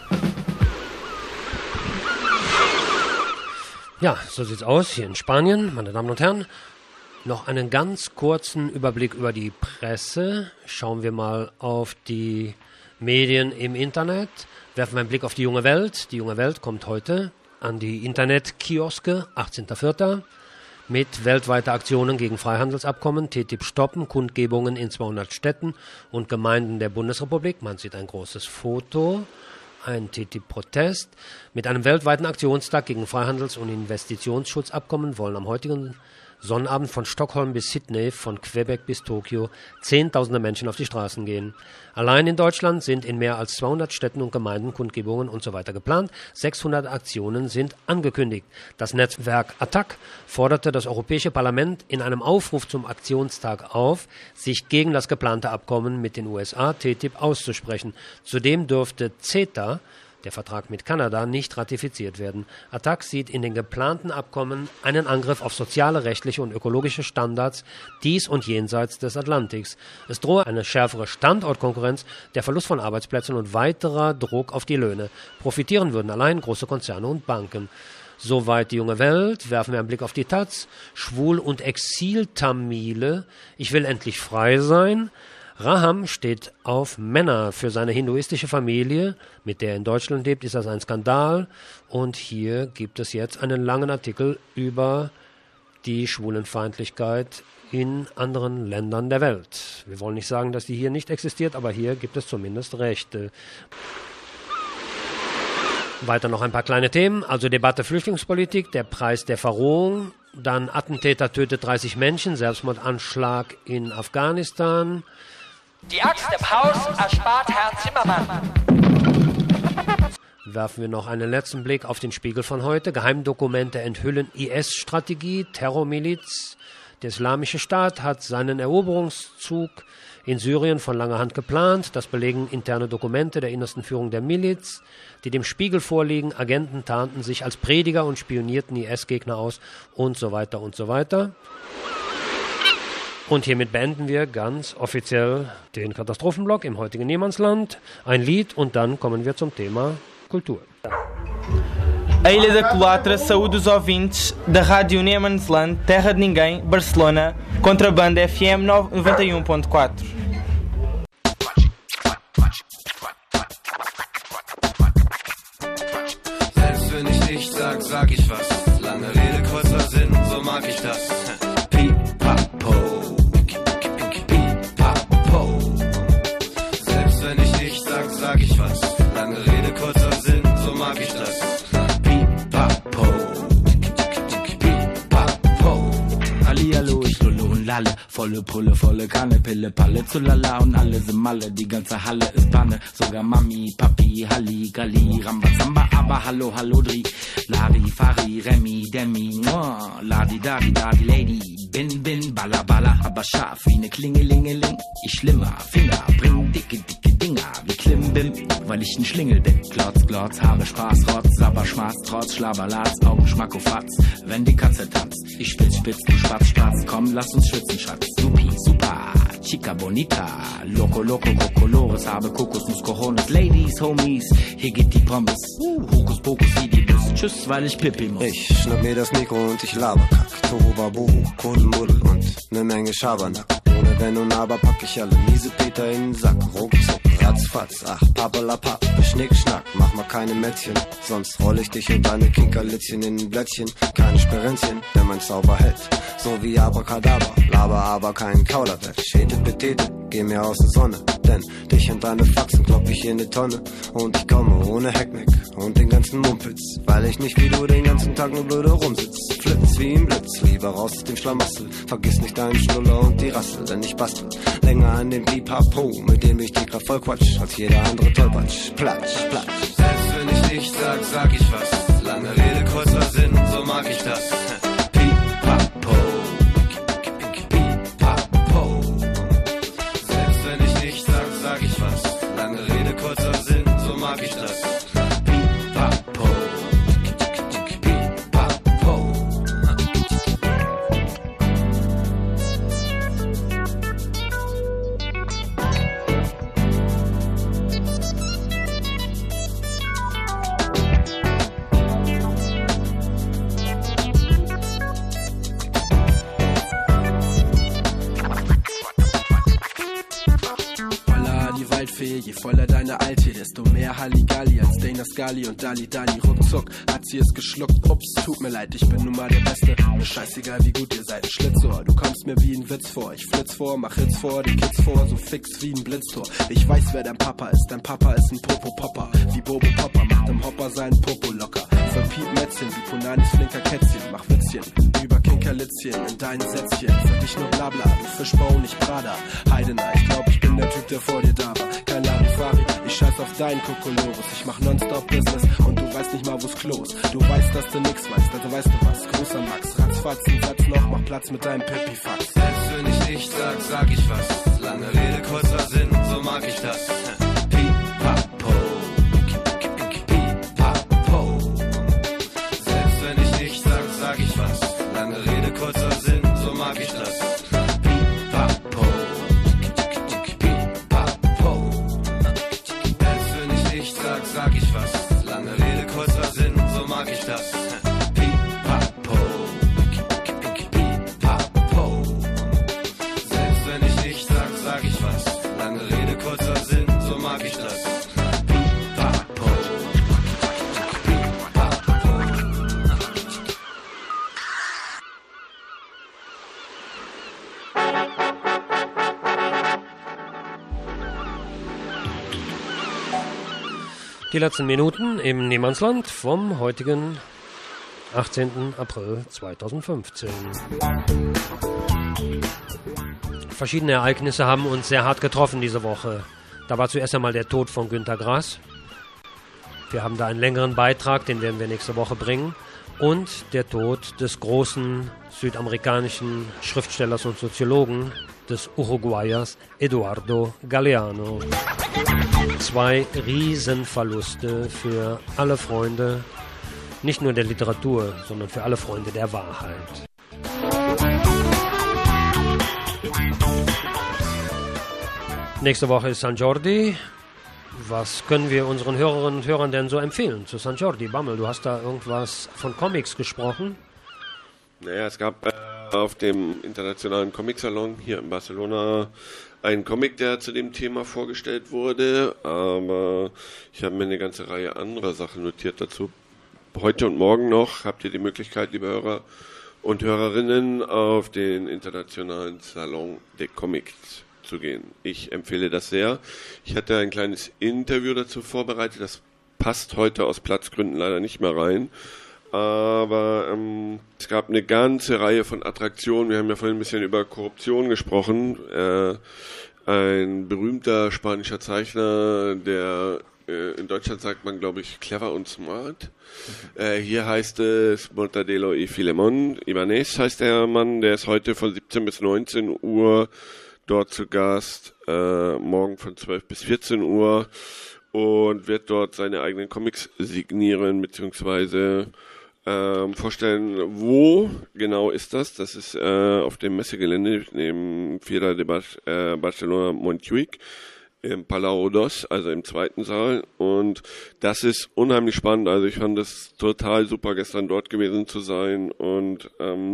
Ja, so sieht's aus hier in Spanien, meine Damen und Herren. Noch einen ganz kurzen Überblick über die Presse. Schauen wir mal auf die Medien im Internet. Werfen wir einen Blick auf die Junge Welt. Die Junge Welt kommt heute an die Internetkioske, 18.04. mit weltweiter Aktionen gegen Freihandelsabkommen, TTIP stoppen, Kundgebungen in 200 Städten und Gemeinden der Bundesrepublik. Man sieht ein großes Foto. Ein TTIP-Protest. Mit einem weltweiten Aktionstag gegen Freihandels- und Investitionsschutzabkommen wollen am heutigen Sonnabend von Stockholm bis Sydney, von Quebec bis Tokio Zehntausende Menschen auf die Straßen gehen. Allein in Deutschland sind in mehr als 200 Städten und Gemeinden Kundgebungen und so weiter geplant. 600 Aktionen sind angekündigt. Das Netzwerk ATTAC forderte das Europäische Parlament in einem Aufruf zum Aktionstag auf, sich gegen das geplante Abkommen mit den USA, TTIP, auszusprechen. Zudem dürfte CETA, der Vertrag mit Kanada, nicht ratifiziert werden. ATTAC sieht in den geplanten Abkommen einen Angriff auf soziale, rechtliche und ökologische Standards dies und jenseits des Atlantiks. Es drohe eine schärfere Standortkonkurrenz, der Verlust von Arbeitsplätzen und weiterer Druck auf die Löhne. Profitieren würden allein große Konzerne und Banken. Soweit die Junge Welt. Werfen wir einen Blick auf die Taz. Schwul- und Exil-Tamile. Ich will endlich frei sein. Raham steht auf Männer. Für seine hinduistische Familie, mit der er in Deutschland lebt, ist das ein Skandal. Und hier gibt es jetzt einen langen Artikel über die Schwulenfeindlichkeit in anderen Ländern der Welt. Wir wollen nicht sagen, dass die hier nicht existiert, aber hier gibt es zumindest Rechte. Weiter noch ein paar kleine Themen, also Debatte Flüchtlingspolitik, der Preis der Verrohung, dann Attentäter tötet 30 Menschen, Selbstmordanschlag in Afghanistan. Die Axt im Haus erspart Herrn Zimmermann. Werfen wir noch einen letzten Blick auf den Spiegel von heute. Geheimdokumente enthüllen IS-Strategie, Terrormiliz. Der Islamische Staat hat seinen Eroberungszug in Syrien von langer Hand geplant. Das belegen interne Dokumente der innersten Führung der Miliz, die dem Spiegel vorliegen. Agenten tarnten sich als Prediger und spionierten IS-Gegner aus und so weiter und so weiter. Und hiermit beenden wir ganz offiziell den Katastrophenblock im heutigen Niemandsland. Ein Lied und dann kommen wir zum Thema Kultur. A Ilha da Colatra saúde os ouvintes da Rádio Niemandsland, Terra de Ninguém, Barcelona, Contrabanda FM 91.4. Selbst wenn ich nicht sag ich was. Lange Rede, kurzer Sinn, so mag ich das. Pipapo, Pipapo. Selbst wenn ich nicht sag ich was. Lange Rede, kurzer Sinn, so mag ich das. Hallihallo, ich lulle und lalle, volle Pulle, volle Kanne, Pille, Palle, zu lala und alle sind Malle, die ganze Halle ist Panne, sogar Mami, Papi, Halli, Galli, Rambazamba, aber hallo, hallo, Dri, Lari, Fari, Remi, Demi, Ladi, Dadi, Dadi, Lady, bin, Balla, Balla, aber scharf wie ne Klingelingeling, ich schlimmer, Finger, bring dicke Dinger, wie Klimbim, weil ich ein Schlingel bin, Glotz, habe Spaß, Rotz, aber Schmaß, Trotz, Schlabberlatz, Augen, Schmackofatz, wenn die Katze tanzt, ich spitz, du Spatz, komm, lass uns schwitzen, Schatz, supi, super, chica bonita, loco, Kokolores, habe Kokosnuss, Cojones, Ladies, Homies, hier geht die Pommes, Hokus Pokus, wie die Bus, tschüss, weil ich Pipi muss. Ich schnapp mir das Mikro und ich laberkack, Tohuwabohu, Kuddelmuddel und ne Menge Schabernack. Ohne Wenn und Aber pack ich alle miese Peter in den Sack, ruckzuck, ratzfatz, ach, pappelapapp, Schnickschnack, mach mal keine Mätzchen, sonst roll ich dich und deine Kinkerlitzchen in ein Blättchen, keine Sperenzchen, der mein Zauber hält, so wie Abracadabra, laber aber keinen Kauderwelsch, Schete betete, geh mir aus der Sonne, denn dich und deine Faxen klopp ich in ne Tonne und ich komme ohne Heckmeck und den ganzen Mumpitz, weil ich nicht wie du den ganzen Tag nur blöde rumsitz, flitz wie im Blitz, lieber raus aus dem Schlamassel, vergiss nicht deinen Schnuller und die Rassel, denn ich bastel länger an dem Pipapo, mit dem ich die grad voll quatsch, als jeder andere Tollpatsch, platsch. Selbst wenn ich nicht sag ich was. Lange Rede, kurzer Sinn, so mag ich das. Pipapo, Pipapo. Selbst wenn ich nicht sag ich was. Lange Rede, kurzer Sinn, so mag ich das. Pipapo, Pipapo. Je voller deine Alte, desto mehr Halligalli als Dana Scully und Dali Dali. Ruckzuck hat sie es geschluckt, ups, tut mir leid, ich bin nun mal der Beste. Mir scheißegal wie gut ihr seid, ein Schlitzohr. Du kommst mir wie ein Witz vor, ich flitz vor, mach Hits vor, die Kids vor, so fix wie ein Blitztor. Ich weiß wer dein Papa ist ein Popo-Popper. Wie Bobo Popper, macht im Hopper seinen Popo locker. Verpiep Mätzchen, wie Punanis flinker Kätzchen, mach Witzchen über Kinkerlitzchen in deinen Sätzchen. Für dich nur Blabla, du Fischbau, nicht Prada. Heidenei, ich glaub ich bin der Typ, der vor dir da war. Kein Larifari, ich scheiß auf deinen Kokolores. Ich mach Nonstop-Business und du weißt nicht mal, wo's Klo ist. Du weißt, dass du nix weißt, also weißt du was. Großer Max, ratzfatz, ein Satz noch, mach Platz mit deinem Pipifax. Selbst wenn ich nicht sag ich was. Lange Rede, kurzer Sinn, so mag ich das. Pipapo, Pipapo. Selbst wenn ich nicht sag ich was. Lange Rede, kurzer Sinn, so mag ich das. Pipapo. Sag ich was, lange Rede, kurzer Sinn, so mag ich das. Pipapo, Pipapo. Selbst wenn ich nicht sag ich was, Die letzten Minuten im Niemandsland vom heutigen 18. April 2015. Verschiedene Ereignisse haben uns sehr hart getroffen diese Woche. Da war zuerst einmal der Tod von Günter Grass. Wir haben da einen längeren Beitrag, den werden wir nächste Woche bringen. Und der Tod des großen südamerikanischen Schriftstellers und Soziologen, des Uruguayers Eduardo Galeano. 2 Riesenverluste für alle Freunde, nicht nur der Literatur, sondern für alle Freunde der Wahrheit. Nächste Woche ist San Jordi. Was können wir unseren Hörerinnen und Hörern denn so empfehlen zu San Jordi? Bammel, du hast da irgendwas von Comics gesprochen. Naja, es gab auf dem internationalen Comic-Salon hier in Barcelona einen Comic, der zu dem Thema vorgestellt wurde, aber ich habe mir eine ganze Reihe anderer Sachen notiert dazu. Heute und morgen noch habt ihr die Möglichkeit, liebe Hörer und Hörerinnen, auf den internationalen Salon des Comics zu gehen. Ich empfehle das sehr. Ich hatte ein kleines Interview dazu vorbereitet, das passt heute aus Platzgründen leider nicht mehr rein. Aber es gab eine ganze Reihe von Attraktionen. Wir haben ja vorhin ein bisschen über Korruption gesprochen. Ein berühmter spanischer Zeichner, der in Deutschland sagt man, glaube ich, clever und smart. Hier heißt es Mortadelo y Filemón. Ibanez heißt der Mann. Der ist heute von 17 bis 19 Uhr dort zu Gast. Morgen von 12 bis 14 Uhr. Und wird dort seine eigenen Comics signieren, beziehungsweise vorstellen. Wo genau ist das? Das ist auf dem Messegelände neben Fiera de Barcelona Montjuic im Palau Dos, also im 2. Saal. Und das ist unheimlich spannend. Also ich fand es total super, gestern dort gewesen zu sein. Und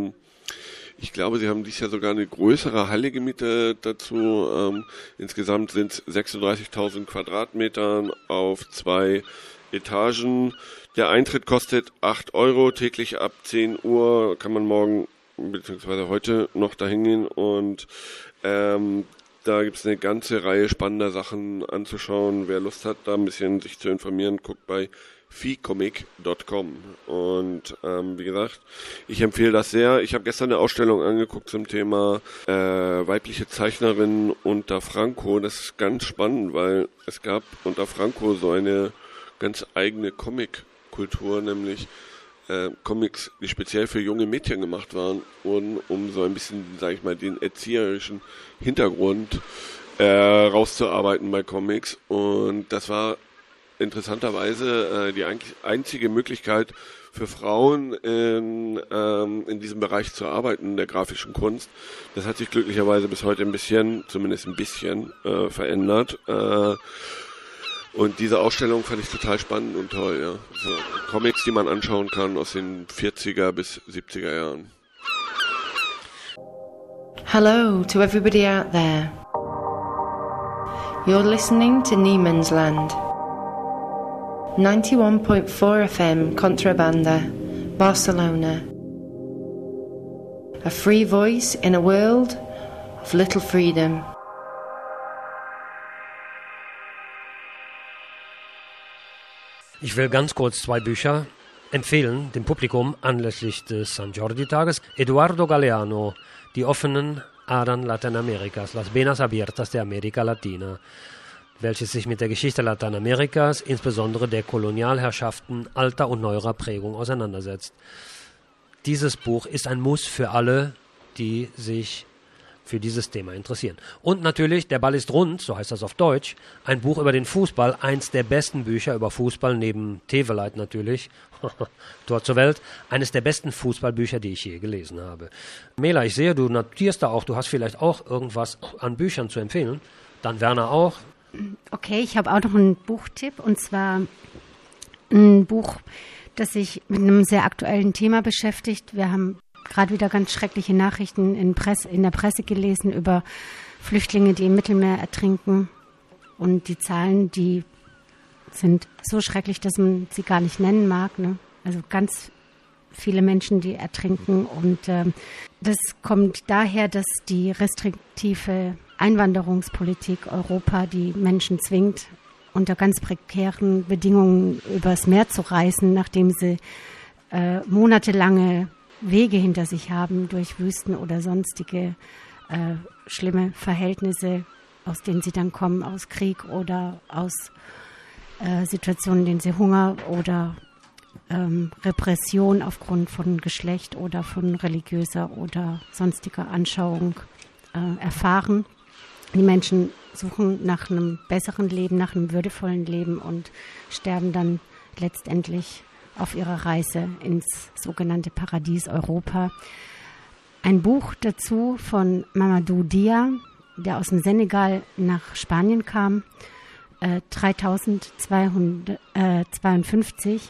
ich glaube, sie haben dieses Jahr sogar eine größere Halle gemietet dazu. Insgesamt sind es 36.000 Quadratmetern auf 2 Etagen. Der Eintritt kostet 8 €, täglich ab 10 Uhr kann man morgen bzw. heute noch dahin gehen und da gibt es eine ganze Reihe spannender Sachen anzuschauen. Wer Lust hat, da ein bisschen sich zu informieren, guckt bei ficomic.com und wie gesagt, ich empfehle das sehr. Ich habe gestern eine Ausstellung angeguckt zum Thema weibliche Zeichnerin unter Franco. Das ist ganz spannend, weil es gab unter Franco so eine ganz eigene Comic-Kultur, nämlich Comics, die speziell für junge Mädchen gemacht waren, wurden, um so ein bisschen, sage ich mal, den erzieherischen Hintergrund rauszuarbeiten bei Comics. Und das war interessanterweise die einzige Möglichkeit für Frauen in diesem Bereich zu arbeiten, der grafischen Kunst. Das hat sich glücklicherweise bis heute zumindest ein bisschen verändert. Und diese Ausstellung fand ich total spannend und toll, ja. So, Comics, die man anschauen kann aus den 40er bis 70er Jahren. Hello to everybody out there. You're listening to Niemandsland. 91.4 FM Contrabanda, Barcelona. A free voice in a world of little freedom. Ich will ganz kurz 2 Bücher empfehlen, dem Publikum anlässlich des San Jordi-Tages. Eduardo Galeano, Die offenen Adern Lateinamerikas, Las Venas Abiertas de América Latina, welches sich mit der Geschichte Lateinamerikas, insbesondere der Kolonialherrschaften alter und neuerer Prägung auseinandersetzt. Dieses Buch ist ein Muss für alle, die sich für dieses Thema interessieren. Und natürlich, Der Ball ist rund, so heißt das auf Deutsch, ein Buch über den Fußball, eins der besten Bücher über Fußball, neben Teveleit natürlich, Tor zur Welt, eines der besten Fußballbücher, die ich je gelesen habe. Mela, ich sehe, du notierst da auch, du hast vielleicht auch irgendwas an Büchern zu empfehlen. Dann Werner auch. Okay, ich habe auch noch einen Buchtipp, und zwar ein Buch, das sich mit einem sehr aktuellen Thema beschäftigt. Wir haben gerade wieder ganz schreckliche Nachrichten in der Presse gelesen über Flüchtlinge, die im Mittelmeer ertrinken. Und die Zahlen, die sind so schrecklich, dass man sie gar nicht nennen mag. Ne? Also ganz viele Menschen, die ertrinken. Und das kommt daher, dass die restriktive Einwanderungspolitik Europa die Menschen zwingt, unter ganz prekären Bedingungen übers Meer zu reisen, nachdem sie monatelange Wege hinter sich haben durch Wüsten oder sonstige schlimme Verhältnisse, aus denen sie dann kommen, aus Krieg oder aus Situationen, in denen sie Hunger oder Repression aufgrund von Geschlecht oder von religiöser oder sonstiger Anschauung erfahren. Die Menschen suchen nach einem besseren Leben, nach einem würdevollen Leben und sterben dann letztendlich auf ihrer Reise ins sogenannte Paradies Europa. Ein Buch dazu von Mamadou Dia, der aus dem Senegal nach Spanien kam, 3252,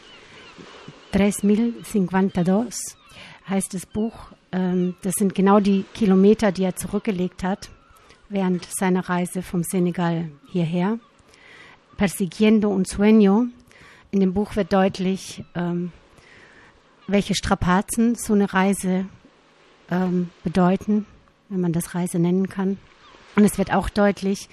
3052 heißt das Buch. Das sind genau die Kilometer, die er zurückgelegt hat während seiner Reise vom Senegal hierher. Persiguiendo un sueño. In dem Buch wird deutlich, welche Strapazen so eine Reise bedeuten, wenn man das Reise nennen kann. Und es wird auch deutlich,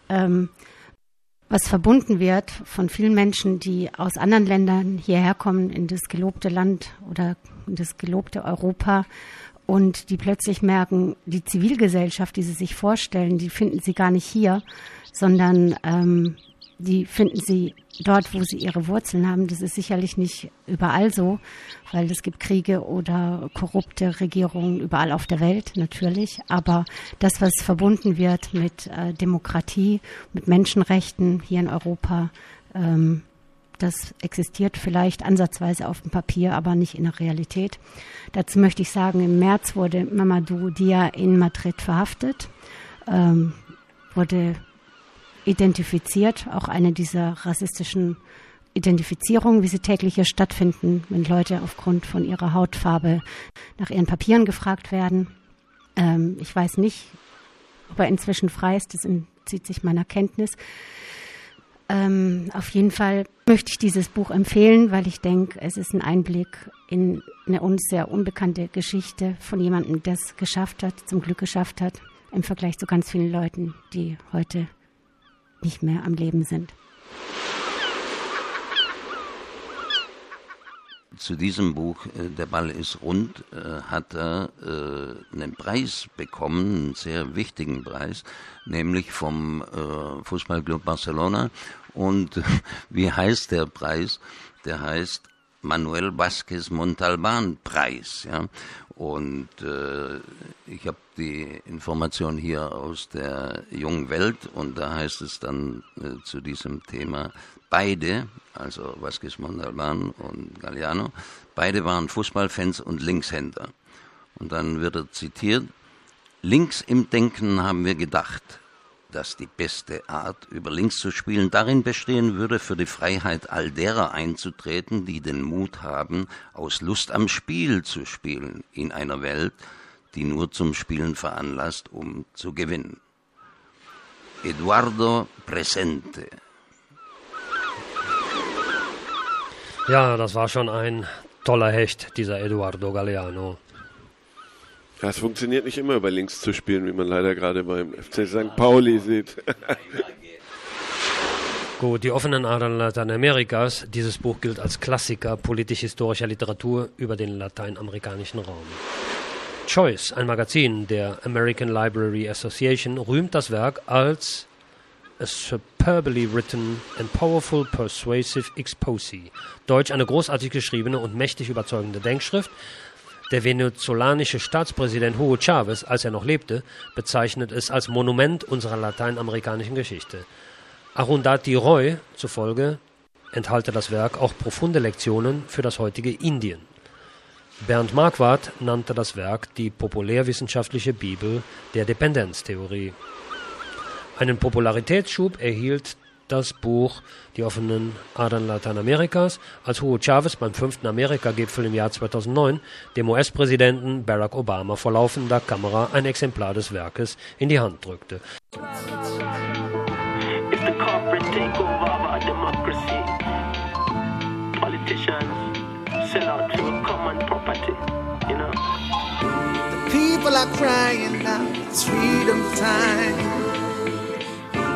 was verbunden wird von vielen Menschen, die aus anderen Ländern hierher kommen in das gelobte Land oder in das gelobte Europa und die plötzlich merken, die Zivilgesellschaft, die sie sich vorstellen, die finden sie gar nicht hier, sondern die finden sie dort, wo sie ihre Wurzeln haben. Das ist sicherlich nicht überall so, weil es gibt Kriege oder korrupte Regierungen überall auf der Welt, natürlich. Aber das, was verbunden wird mit Demokratie, mit Menschenrechten hier in Europa, das existiert vielleicht ansatzweise auf dem Papier, aber nicht in der Realität. Dazu möchte ich sagen, im März wurde Mamadou Dia in Madrid verhaftet, wurde identifiziert, auch eine dieser rassistischen Identifizierungen, wie sie täglich hier stattfinden, wenn Leute aufgrund von ihrer Hautfarbe nach ihren Papieren gefragt werden. Ich weiß nicht, ob er inzwischen frei ist, das entzieht sich meiner Kenntnis. Auf jeden Fall möchte ich dieses Buch empfehlen, weil ich denke, es ist ein Einblick in eine uns sehr unbekannte Geschichte von jemandem, der es geschafft hat, zum Glück geschafft hat, im Vergleich zu ganz vielen Leuten, die heute nicht mehr am Leben sind. Zu diesem Buch, Der Ball ist rund, hat er einen Preis bekommen, einen sehr wichtigen Preis, nämlich vom Fußballclub Barcelona. Und wie heißt der Preis? Der heißt Manuel Vázquez Montalbán Preis. Ja? Und ich habe die Information hier aus der Jungen Welt und da heißt es dann zu diesem Thema, beide, also Vázquez Montalbán und Galliano, beide waren Fußballfans und Linkshänder. Und dann wird er zitiert, links im Denken haben wir gedacht, dass die beste Art, über links zu spielen, darin bestehen würde, für die Freiheit all derer einzutreten, die den Mut haben, aus Lust am Spiel zu spielen, in einer Welt, die nur zum Spielen veranlasst, um zu gewinnen. Eduardo Presente. Ja, das war schon ein toller Hecht, dieser Eduardo Galeano. Ja, es funktioniert nicht immer über links zu spielen, wie man leider gerade beim FC St. Pauli sieht. Gut, die offenen Adern Lateinamerikas. Dieses Buch gilt als Klassiker politisch-historischer Literatur über den lateinamerikanischen Raum. Choice, ein Magazin der American Library Association, rühmt das Werk als a superbly written and powerful persuasive exposé. Deutsch eine großartig geschriebene und mächtig überzeugende Denkschrift. Der venezolanische Staatspräsident Hugo Chavez, als er noch lebte, bezeichnet es als Monument unserer lateinamerikanischen Geschichte. Arundhati Roy zufolge enthalte das Werk auch profunde Lektionen für das heutige Indien. Bernd Marquardt nannte das Werk die populärwissenschaftliche Bibel der Dependenztheorie. Einen Popularitätsschub erhielt das Buch Die offenen Adern Lateinamerikas, als Hugo Chavez beim 5. Amerika-Gipfel im Jahr 2009 dem US-Präsidenten Barack Obama vor laufender Kamera ein Exemplar des Werkes in die Hand drückte. If the corporate take over our democracy, politicians sell out to a common property, you know. The people are crying now, it's freedom time.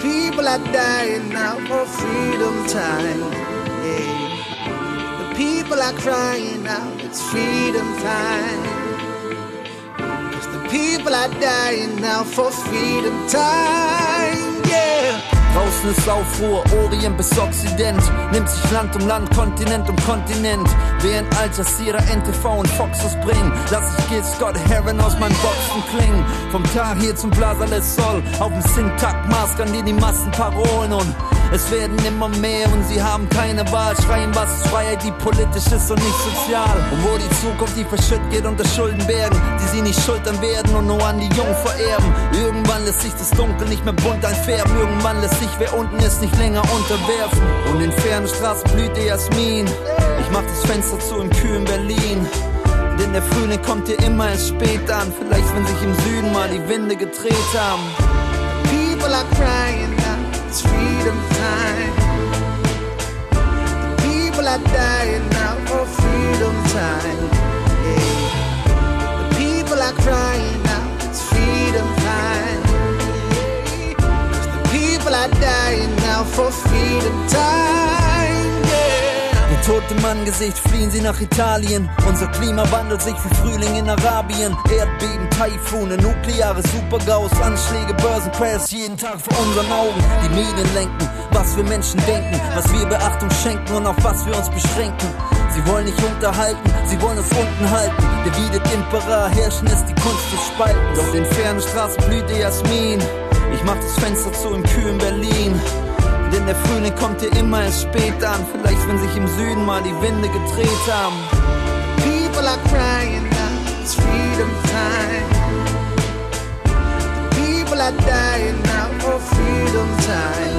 People are dying now for freedom time. Yeah. The people are crying now, it's freedom time. 'Cause the people are dying now for freedom time. Yeah. Draußen ist Aufruhr, Orient bis Occident. Nimmt sich Land um Land, Kontinent um Kontinent. Während Al Jazeera, NTV und Fox es bringen, lass ich Gil Scott Heron aus meinen Boxen klingen. Vom Tahir zum Plaza del Sol, auf dem Syntax-Maskern die Massen Parolen und es werden immer mehr und sie haben keine Wahl. Schreien, was ist Freiheit, die politisch ist und nicht sozial. Und wo die Zukunft, die verschütt geht unter Schuldenbergen, die sie nicht schultern werden und nur an die Jungen vererben. Irgendwann lässt sich das Dunkel nicht mehr bunt einfärben. Irgendwann lässt sich, wer unten ist, nicht länger unterwerfen. Und in fernen Straßen blüht der Jasmin. Ich mach das Fenster zu im kühlen Berlin. Denn der Frühling kommt dir immer erst spät an. Vielleicht, wenn sich im Süden mal die Winde gedreht haben. People are crying now, it's freedom time. The people are dying now for freedom time. Yeah. The people are crying now, it's freedom time. Yeah. 'Cause the people are dying now for freedom time. Yeah. Ihr totem Angesicht fliehen sie nach Italien. Unser Klima wandelt sich wie Frühling in Arabien. Erdbeben, Taifune, nukleare Supergaus, Anschläge, Börsencrashs jeden Tag vor unseren Augen. Die Medien lenken, was wir Menschen denken, was wir Beachtung schenken und auf was wir uns beschränken. Sie wollen nicht unterhalten, sie wollen uns unten halten. Der Videt Impera, herrschen ist die Kunst des Spaltens. Doch in fernen Straßen blüht der Jasmin. Ich mach das Fenster zu im kühlen Berlin. Denn der Frühling kommt dir immer erst spät an. Vielleicht, wenn sich im Süden mal die Winde gedreht haben. People are crying now, it's freedom time. The people are dying now for freedom time.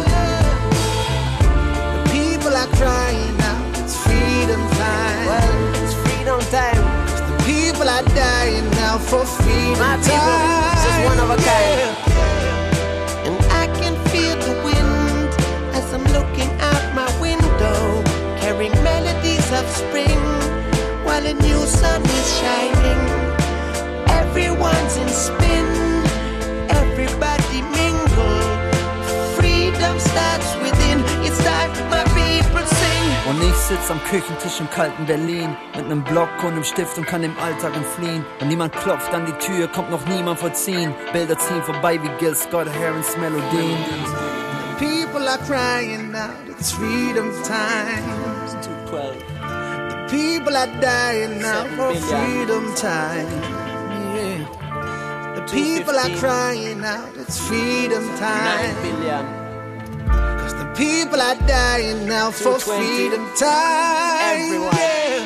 The people are crying now, it's freedom time. Well, it's freedom time. The people are dying now for freedom My people, time. this is one of a kind. Yeah. And I can feel the wind as I'm looking out my window, carrying melodies of spring while a new sun is shining. Everyone's in spin, everybody mingle. Freedom starts within, it's time my people sing. Und ich sitz am Küchentisch im kalten Berlin mit nem Block und nem Stift und kann dem Alltag entfliehen. Und niemand klopft an die Tür, kommt noch niemand vollziehen. Bilder ziehen vorbei wie Gil Scott Herons Melodien. People are crying now, it's freedom time. It's 2:12. The people are dying now for freedom time. Yeah. The people are crying now, it's freedom time. 9 billion. 'Cause the people are dying now for 220. freedom time. Everyone. Yeah.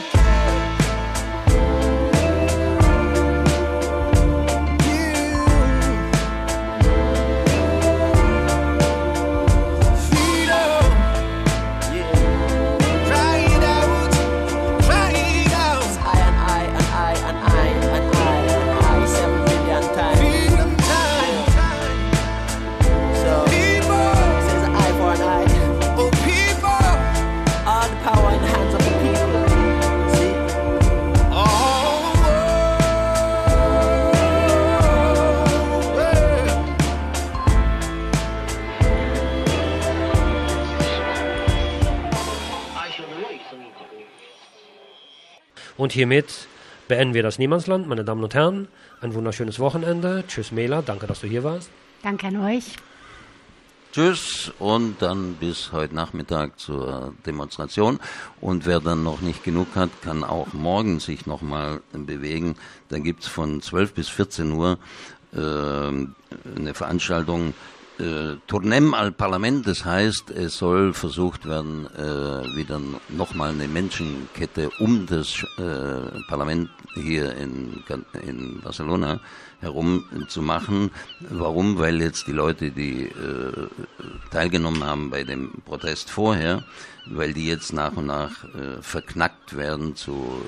Und hiermit beenden wir das Niemandsland, meine Damen und Herren. Ein wunderschönes Wochenende. Tschüss, Mela. Danke, dass du hier warst. Danke an euch. Tschüss und dann bis heute Nachmittag zur Demonstration. Und wer dann noch nicht genug hat, kann auch morgen sich nochmal bewegen. Da gibt es von 12 bis 14 Uhr eine Veranstaltung, Tournem al Parlament, das heißt, es soll versucht werden, wieder nochmal eine Menschenkette um das Parlament hier in Barcelona herum zu machen. Warum? Weil jetzt die Leute, die teilgenommen haben bei dem Protest vorher, weil die jetzt nach und nach verknackt werden zu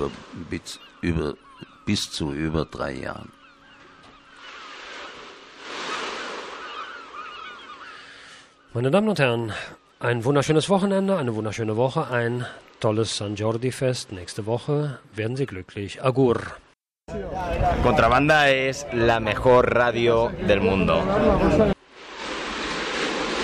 bis zu über 3 Jahren. Meine Damen und Herren, ein wunderschönes Wochenende, eine wunderschöne Woche, ein tolles San Jordi-Fest. Nächste Woche werden Sie glücklich. Agur. Contrabanda es la mejor radio del mundo.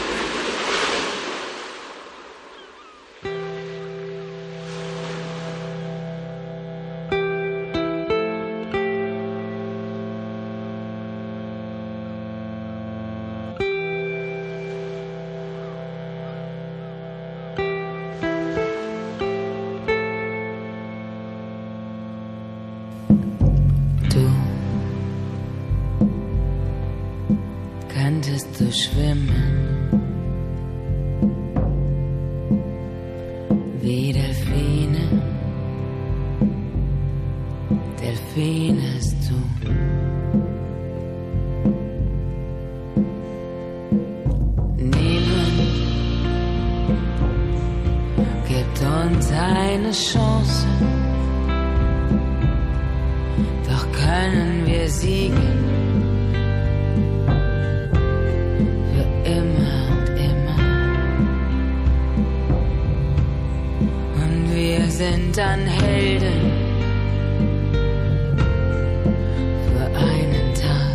schwimmen wie Delfine, Delfines tun. Niemand gibt uns eine Chance, doch können wir siegen. Für immer und immer. Und wir sind dann Helden für einen Tag.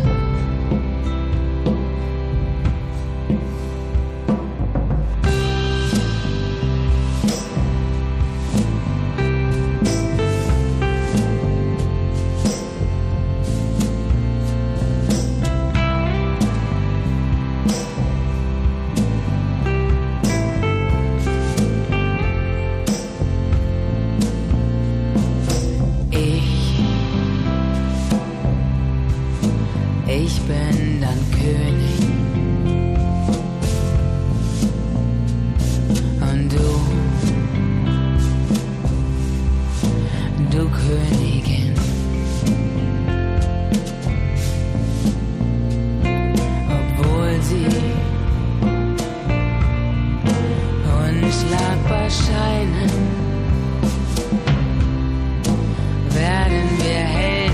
Ich bin dann König und du Königin. Obwohl sie unschlagbar scheinen, werden wir Helden.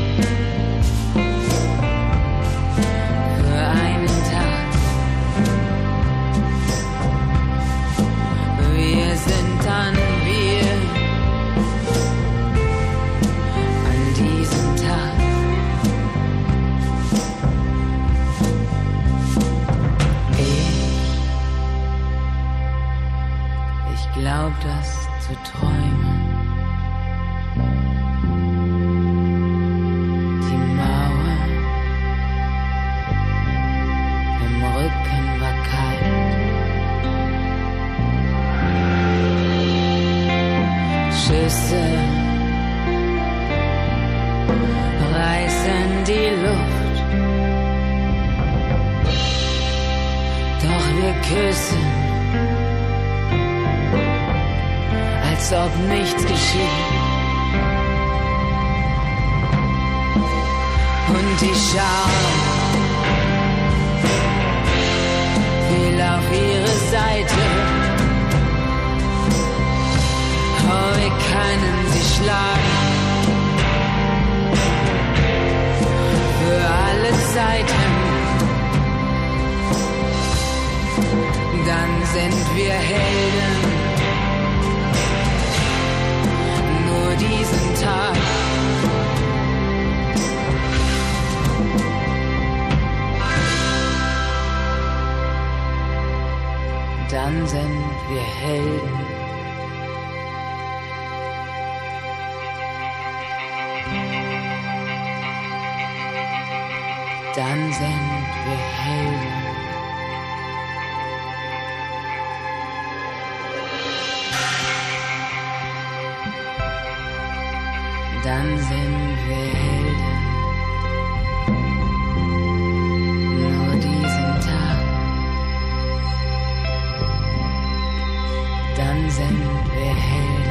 Dann wir an diesem Tag. Ich glaub, das zu träumen. Die Mauer im Rücken war kalt. Schüsse reißen die Luft, doch wir küssen, als ob nichts geschieht. Und die Schar will auf ihre Seite. Oh, wir können sie schlagen für alle Zeiten. Dann sind wir Helden, nur diesen Tag. Dann sind wir Helden. Dann sind wir Helden. Dann sind wir Helden. Nur diesen Tag. Dann sind wir Helden.